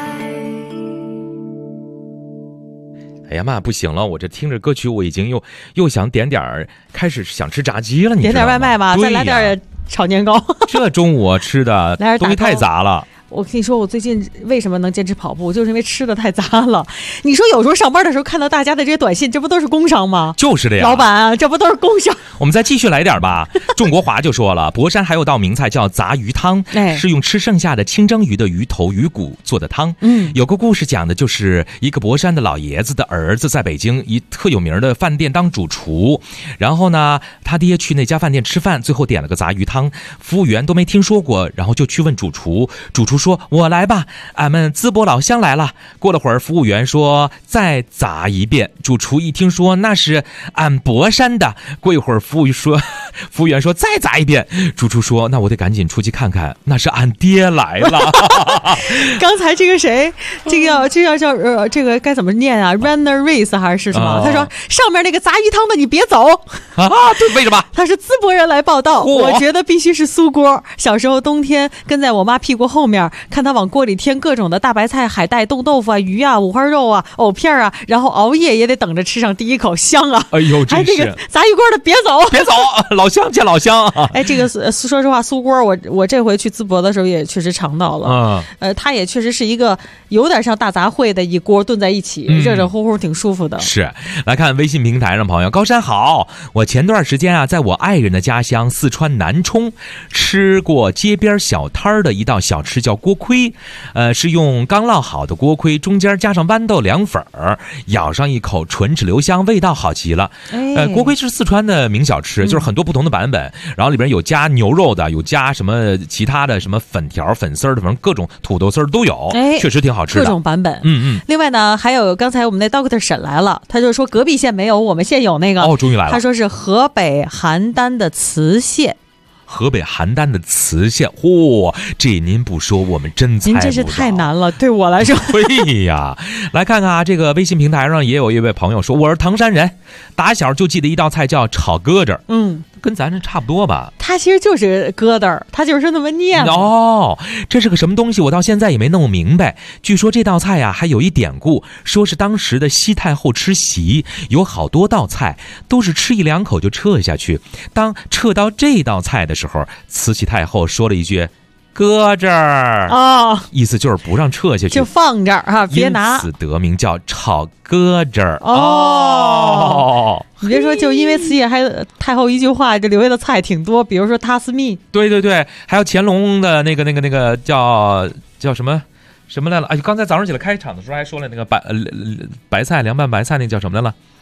哎呀妈，不行了！我这听着歌曲，我已经又想点点开始想吃炸鸡了。你点点外卖吧，再来点炒年糕。 这中午吃的东西太杂了。 我跟你说，我最近为什么能坚持跑步，就是因为吃的太杂了。你说有时候上班的时候看到大家的这些短信，这不都是工伤吗？ 就是的呀， 老板啊，这不都是工伤？ 我们再继续来点吧。仲国华就说了，博山还有道名菜叫杂鱼汤，是用吃剩下的清蒸鱼的鱼头鱼骨做的汤。有个故事讲的就是一个博山的老爷子的儿子在北京一特有名的饭店当主厨，然后呢，他爹去那家饭店吃饭，最后点了个杂鱼汤，服务员都没听说过，然后就去问主厨，主厨说：“我来吧，俺们淄博老乡来了。”过了会儿，服务员说：“再砸一遍。”主厨一听说那是俺博山的，过一会儿服务员说：“再砸一遍。”主厨说：“那我得赶紧出去看看，那是俺爹来了。” 刚才这个谁，这个叫这个该怎么念啊 ？Runner Race 还是什么？他说上面那个杂鱼汤的你别走啊！对，为什么？ 他是淄博人来报道，我觉得必须是酥锅。小时候冬天跟在我妈屁股后面，看她往锅里添各种的大白菜、海带、冻豆腐啊、鱼啊、五花肉啊、藕片啊，然后熬夜也得等着吃上第一口，香啊！ 哎呦，真是！ 还这个杂鱼锅的别走， 别走，老乡见老乡。 哎，这个说实话，酥锅我这回去淄博的时候也确实尝到了。它也确实是一个有点像大杂烩的一锅炖在一起，热热乎乎，挺舒服的。 是，来看微信平台上朋友，高山好，我前段时间啊，在我爱人的家乡四川南充吃过街边小摊的一道小吃，叫锅盔。是用刚烙好的锅盔，中间加上豌豆凉粉儿，咬上一口，唇齿留香，味道好极了。锅盔是四川的名小吃，就是很多不同的版本，然后里边有加牛肉的，有加什么其他的什么粉条、粉丝的，反正各种土豆丝都有，确实挺好吃的， 各种版本。另外呢，还有刚才我们那 Doctor 沈来了，他就说隔壁县没有，我们县有那个。 终于来了。 他说是河北邯郸的磁县。 河北邯郸的磁县，这您不说我们真猜不到。 您这是太难了，对我来说。 对呀，来看看啊，这个微信平台上也有一位朋友说，我是唐山人，打小就记得一道菜叫炒疙瘩。跟咱这差不多吧。 它其实就是疙瘩，它就是那么念。 这是个什么东西？我到现在也没弄明白。据说这道菜呀，还有一典故，说是当时的西太后吃席，有好多道菜都是吃一两口就撤下去。当撤到这道菜的时候，慈禧太后说了一句：“搁这儿意思就是不让撤下去， 就放这儿啊，别拿。 因此得名叫炒搁这儿。 你别说，就因为慈禧太后一句话，这留下的菜挺多，比如说塔斯密。 对，还有乾隆的那个叫什么来了？哎，刚才早上起来开场的时候还说了那个白菜凉拌白菜，那叫什么来了？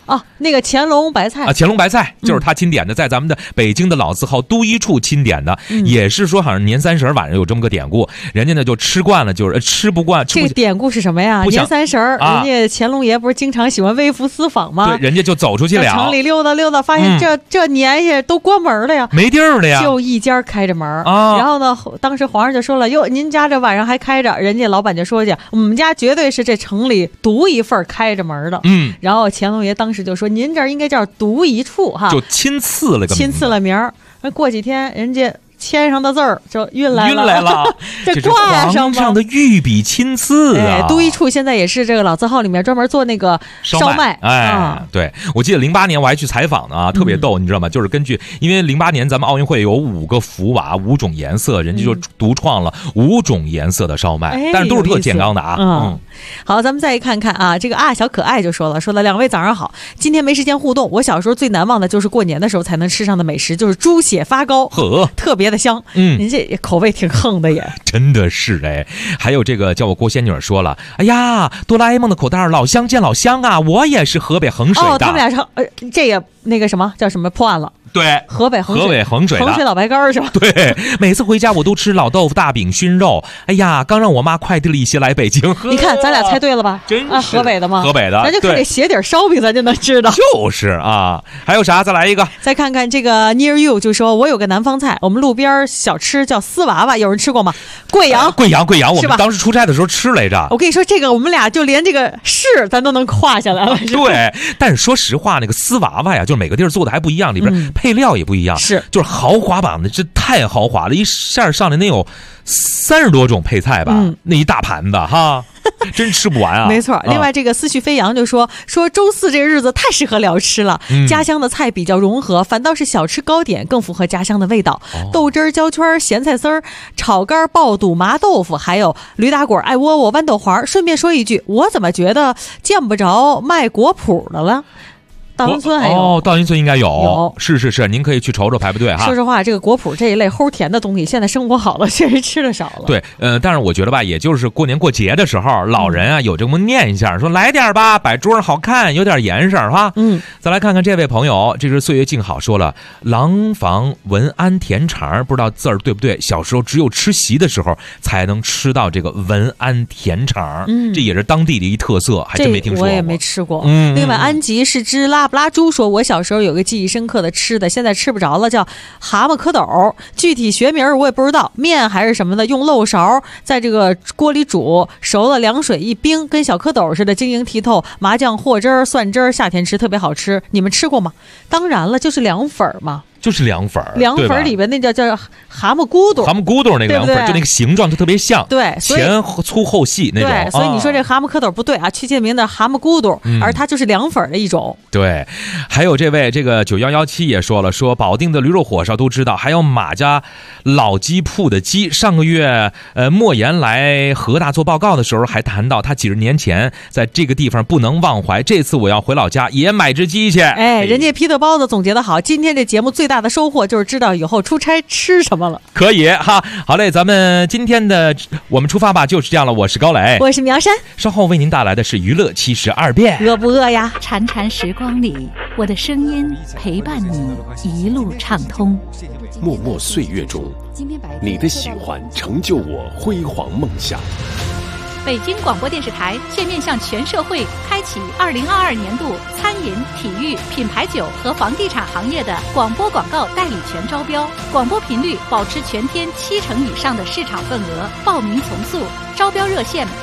哦，那个乾隆白菜啊，乾隆白菜就是他钦点的，在咱们的北京的老字号都一处钦点的，也是说好像年30晚上有这么个典故，人家呢就吃惯了，就是吃不惯。 这个典故是什么呀？年30，人家乾隆爷不是经常喜欢微服私访吗？ 对，人家就走出去了， 城里溜达，发现这年下都关门了呀， 没地儿了呀， 就一家开着门啊。然后呢，当时皇上就说了：“哟，您家这晚上还开着？”人家老板就说去：“我们家绝对是这城里独一份开着门的。”然后乾隆爷当时就说：“您这应该叫独一处哈， 就亲赐了名儿。 过几天人家签上的字儿就运来了， 这挂上皇上的御笔亲赐啊！ 都一处现在也是这个老字号里面专门做那个烧麦。 对，我记得08年我还去采访呢啊，特别逗，你知道吗？就是根据因为08年咱们奥运会有5个福娃5种颜色，人家就独创了5种颜色的烧麦，但是都是特健康的啊。 好，咱们再看看啊，这个小可爱就说了2位早上好，今天没时间互动，我小时候最难忘的就是过年的时候才能吃上的美食，就是猪血发糕，特别的香。您这口味挺横的耶， 真的是哎。还有这个叫我郭仙女说了，哎呀，哆啦 A 梦的口袋老乡见老乡啊，我也是河北衡水的。 他们俩这也那个什么叫什么破案了？对，河北衡水老白干是吧？ 对，每次回家我都吃老豆腐、大饼、熏肉。哎呀，刚让我妈快递了一些来北京。 你看，咱俩猜对了吧？ 真是河北的吗？ 河北的， 咱就看这鞋底烧饼，咱就能知道。 就是啊，还有啥？再来一个。 再看看这个 Near You 就说，我有个南方菜，我们路边小吃叫丝娃娃，有人吃过吗？贵阳， 我们当时出差的时候吃来着。 我跟你说，这个我们俩就连这个市咱都能跨下来了。 对，但是说实话，那个丝娃娃呀，就是每个地儿做的还不一样，里边配料也不一样。 是， 就是豪华版的，这太豪华了，一下上来能有30多种配菜吧，那一大盘子哈，真吃不完啊。 没错。另外这个思绪飞扬就说周四这个日子太适合聊吃了，家乡的菜比较融合，反倒是小吃糕点更符合家乡的味道。豆汁、焦圈、咸菜丝儿、炒肝、爆肚、麻豆腐，还有驴打滚、爱窝窝、豌豆黄。顺便说一句，我怎么觉得见不着卖果脯的了？稻云村还有稻云村应该有，是，您可以去瞅瞅排队哈。 说实话，这个果脯这一类齁甜的东西，现在生活好了，确实吃的少了。 对，但是我觉得吧，也就是过年过节的时候，老人啊有这么念一下，说来点吧，摆桌上好看，有点颜色哈。再来看看这位朋友，这是岁月静好说了，廊坊文安甜肠，不知道字儿对不对？小时候只有吃席的时候才能吃到这个文安甜肠，这也是当地的一特色，还真没听说过。 我也没吃过。另外，安吉是只拉布拉猪说，我小时候有个记忆深刻的吃的，现在吃不着了，叫蛤蟆蝌蚪，具体学名我也不知道，面还是什么的，用漏勺在这个锅里煮，熟了凉水一冰，跟小蝌蚪似的晶莹剔透，麻酱和汁儿、蒜汁儿，夏天吃特别好吃。你们吃过吗？当然了，就是凉粉嘛。 就是凉粉， 凉粉里边那叫蛤蟆咕嘟， 那个凉粉，就那个形状就特别像， 对， 前粗后细那种。 对，所以你说这蛤蟆蝌蚪不对啊，确切名的蛤蟆咕嘟，而它就是凉粉的一种。 对，还有这位这个9117也说了，说保定的驴肉火烧都知道，还有马家老鸡铺的鸡。上个月莫言来河大做报告的时候还谈到，他几十年前在这个地方不能忘怀，这次我要回老家也买只鸡去。 人家皮特包子总结的好，今天这节目最大的收获就是知道以后出差吃什么了。 可以哈，好嘞，咱们今天的我们出发吧，就是这样了。我是高磊， 我是苗山， 稍后为您带来的是娱乐72变。 饿不饿呀？ 潺潺时光里，我的声音陪伴你一路畅通。 默默岁月中，你的喜欢成就我辉煌梦想。 北京广播电视台现面向全社会开启2022年度餐饮、体育、品牌酒和房地产行业的广播广告代理权招标，广播频率保持全天70%以上的市场份额，报名从速，招标热线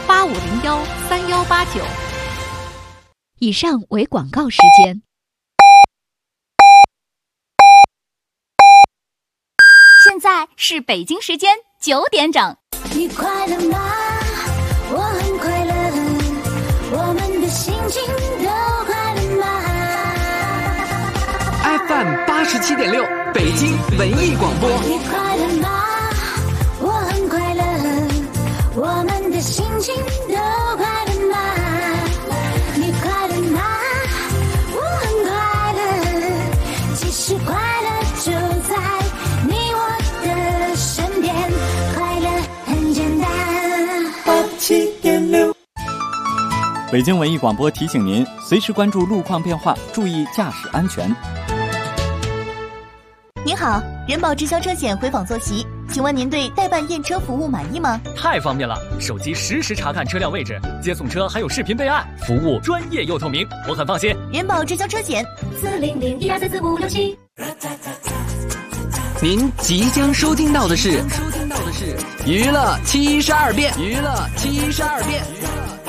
85013189。以上为广告时间。 现在是北京时间9点整。 你快乐吗？我很快乐，我们的心情都快乐吗 ？FM87.6，北京文艺广播。 你快乐吗？我很快乐，我们的心情都快乐吗？你快乐吗？我很快乐，其实快乐就在你我的身边，快乐很简单。7.6 北京文艺广播提醒您，随时关注路况变化，注意驾驶安全。 您好，人保直销车险回访坐席，请问您对代办验车服务满意吗？ 太方便了，手机实时查看车辆位置，接送车还有视频备案，服务专业又透明，我很放心。 人保直销车险40012344567。 您即将收听到的是娱乐72变。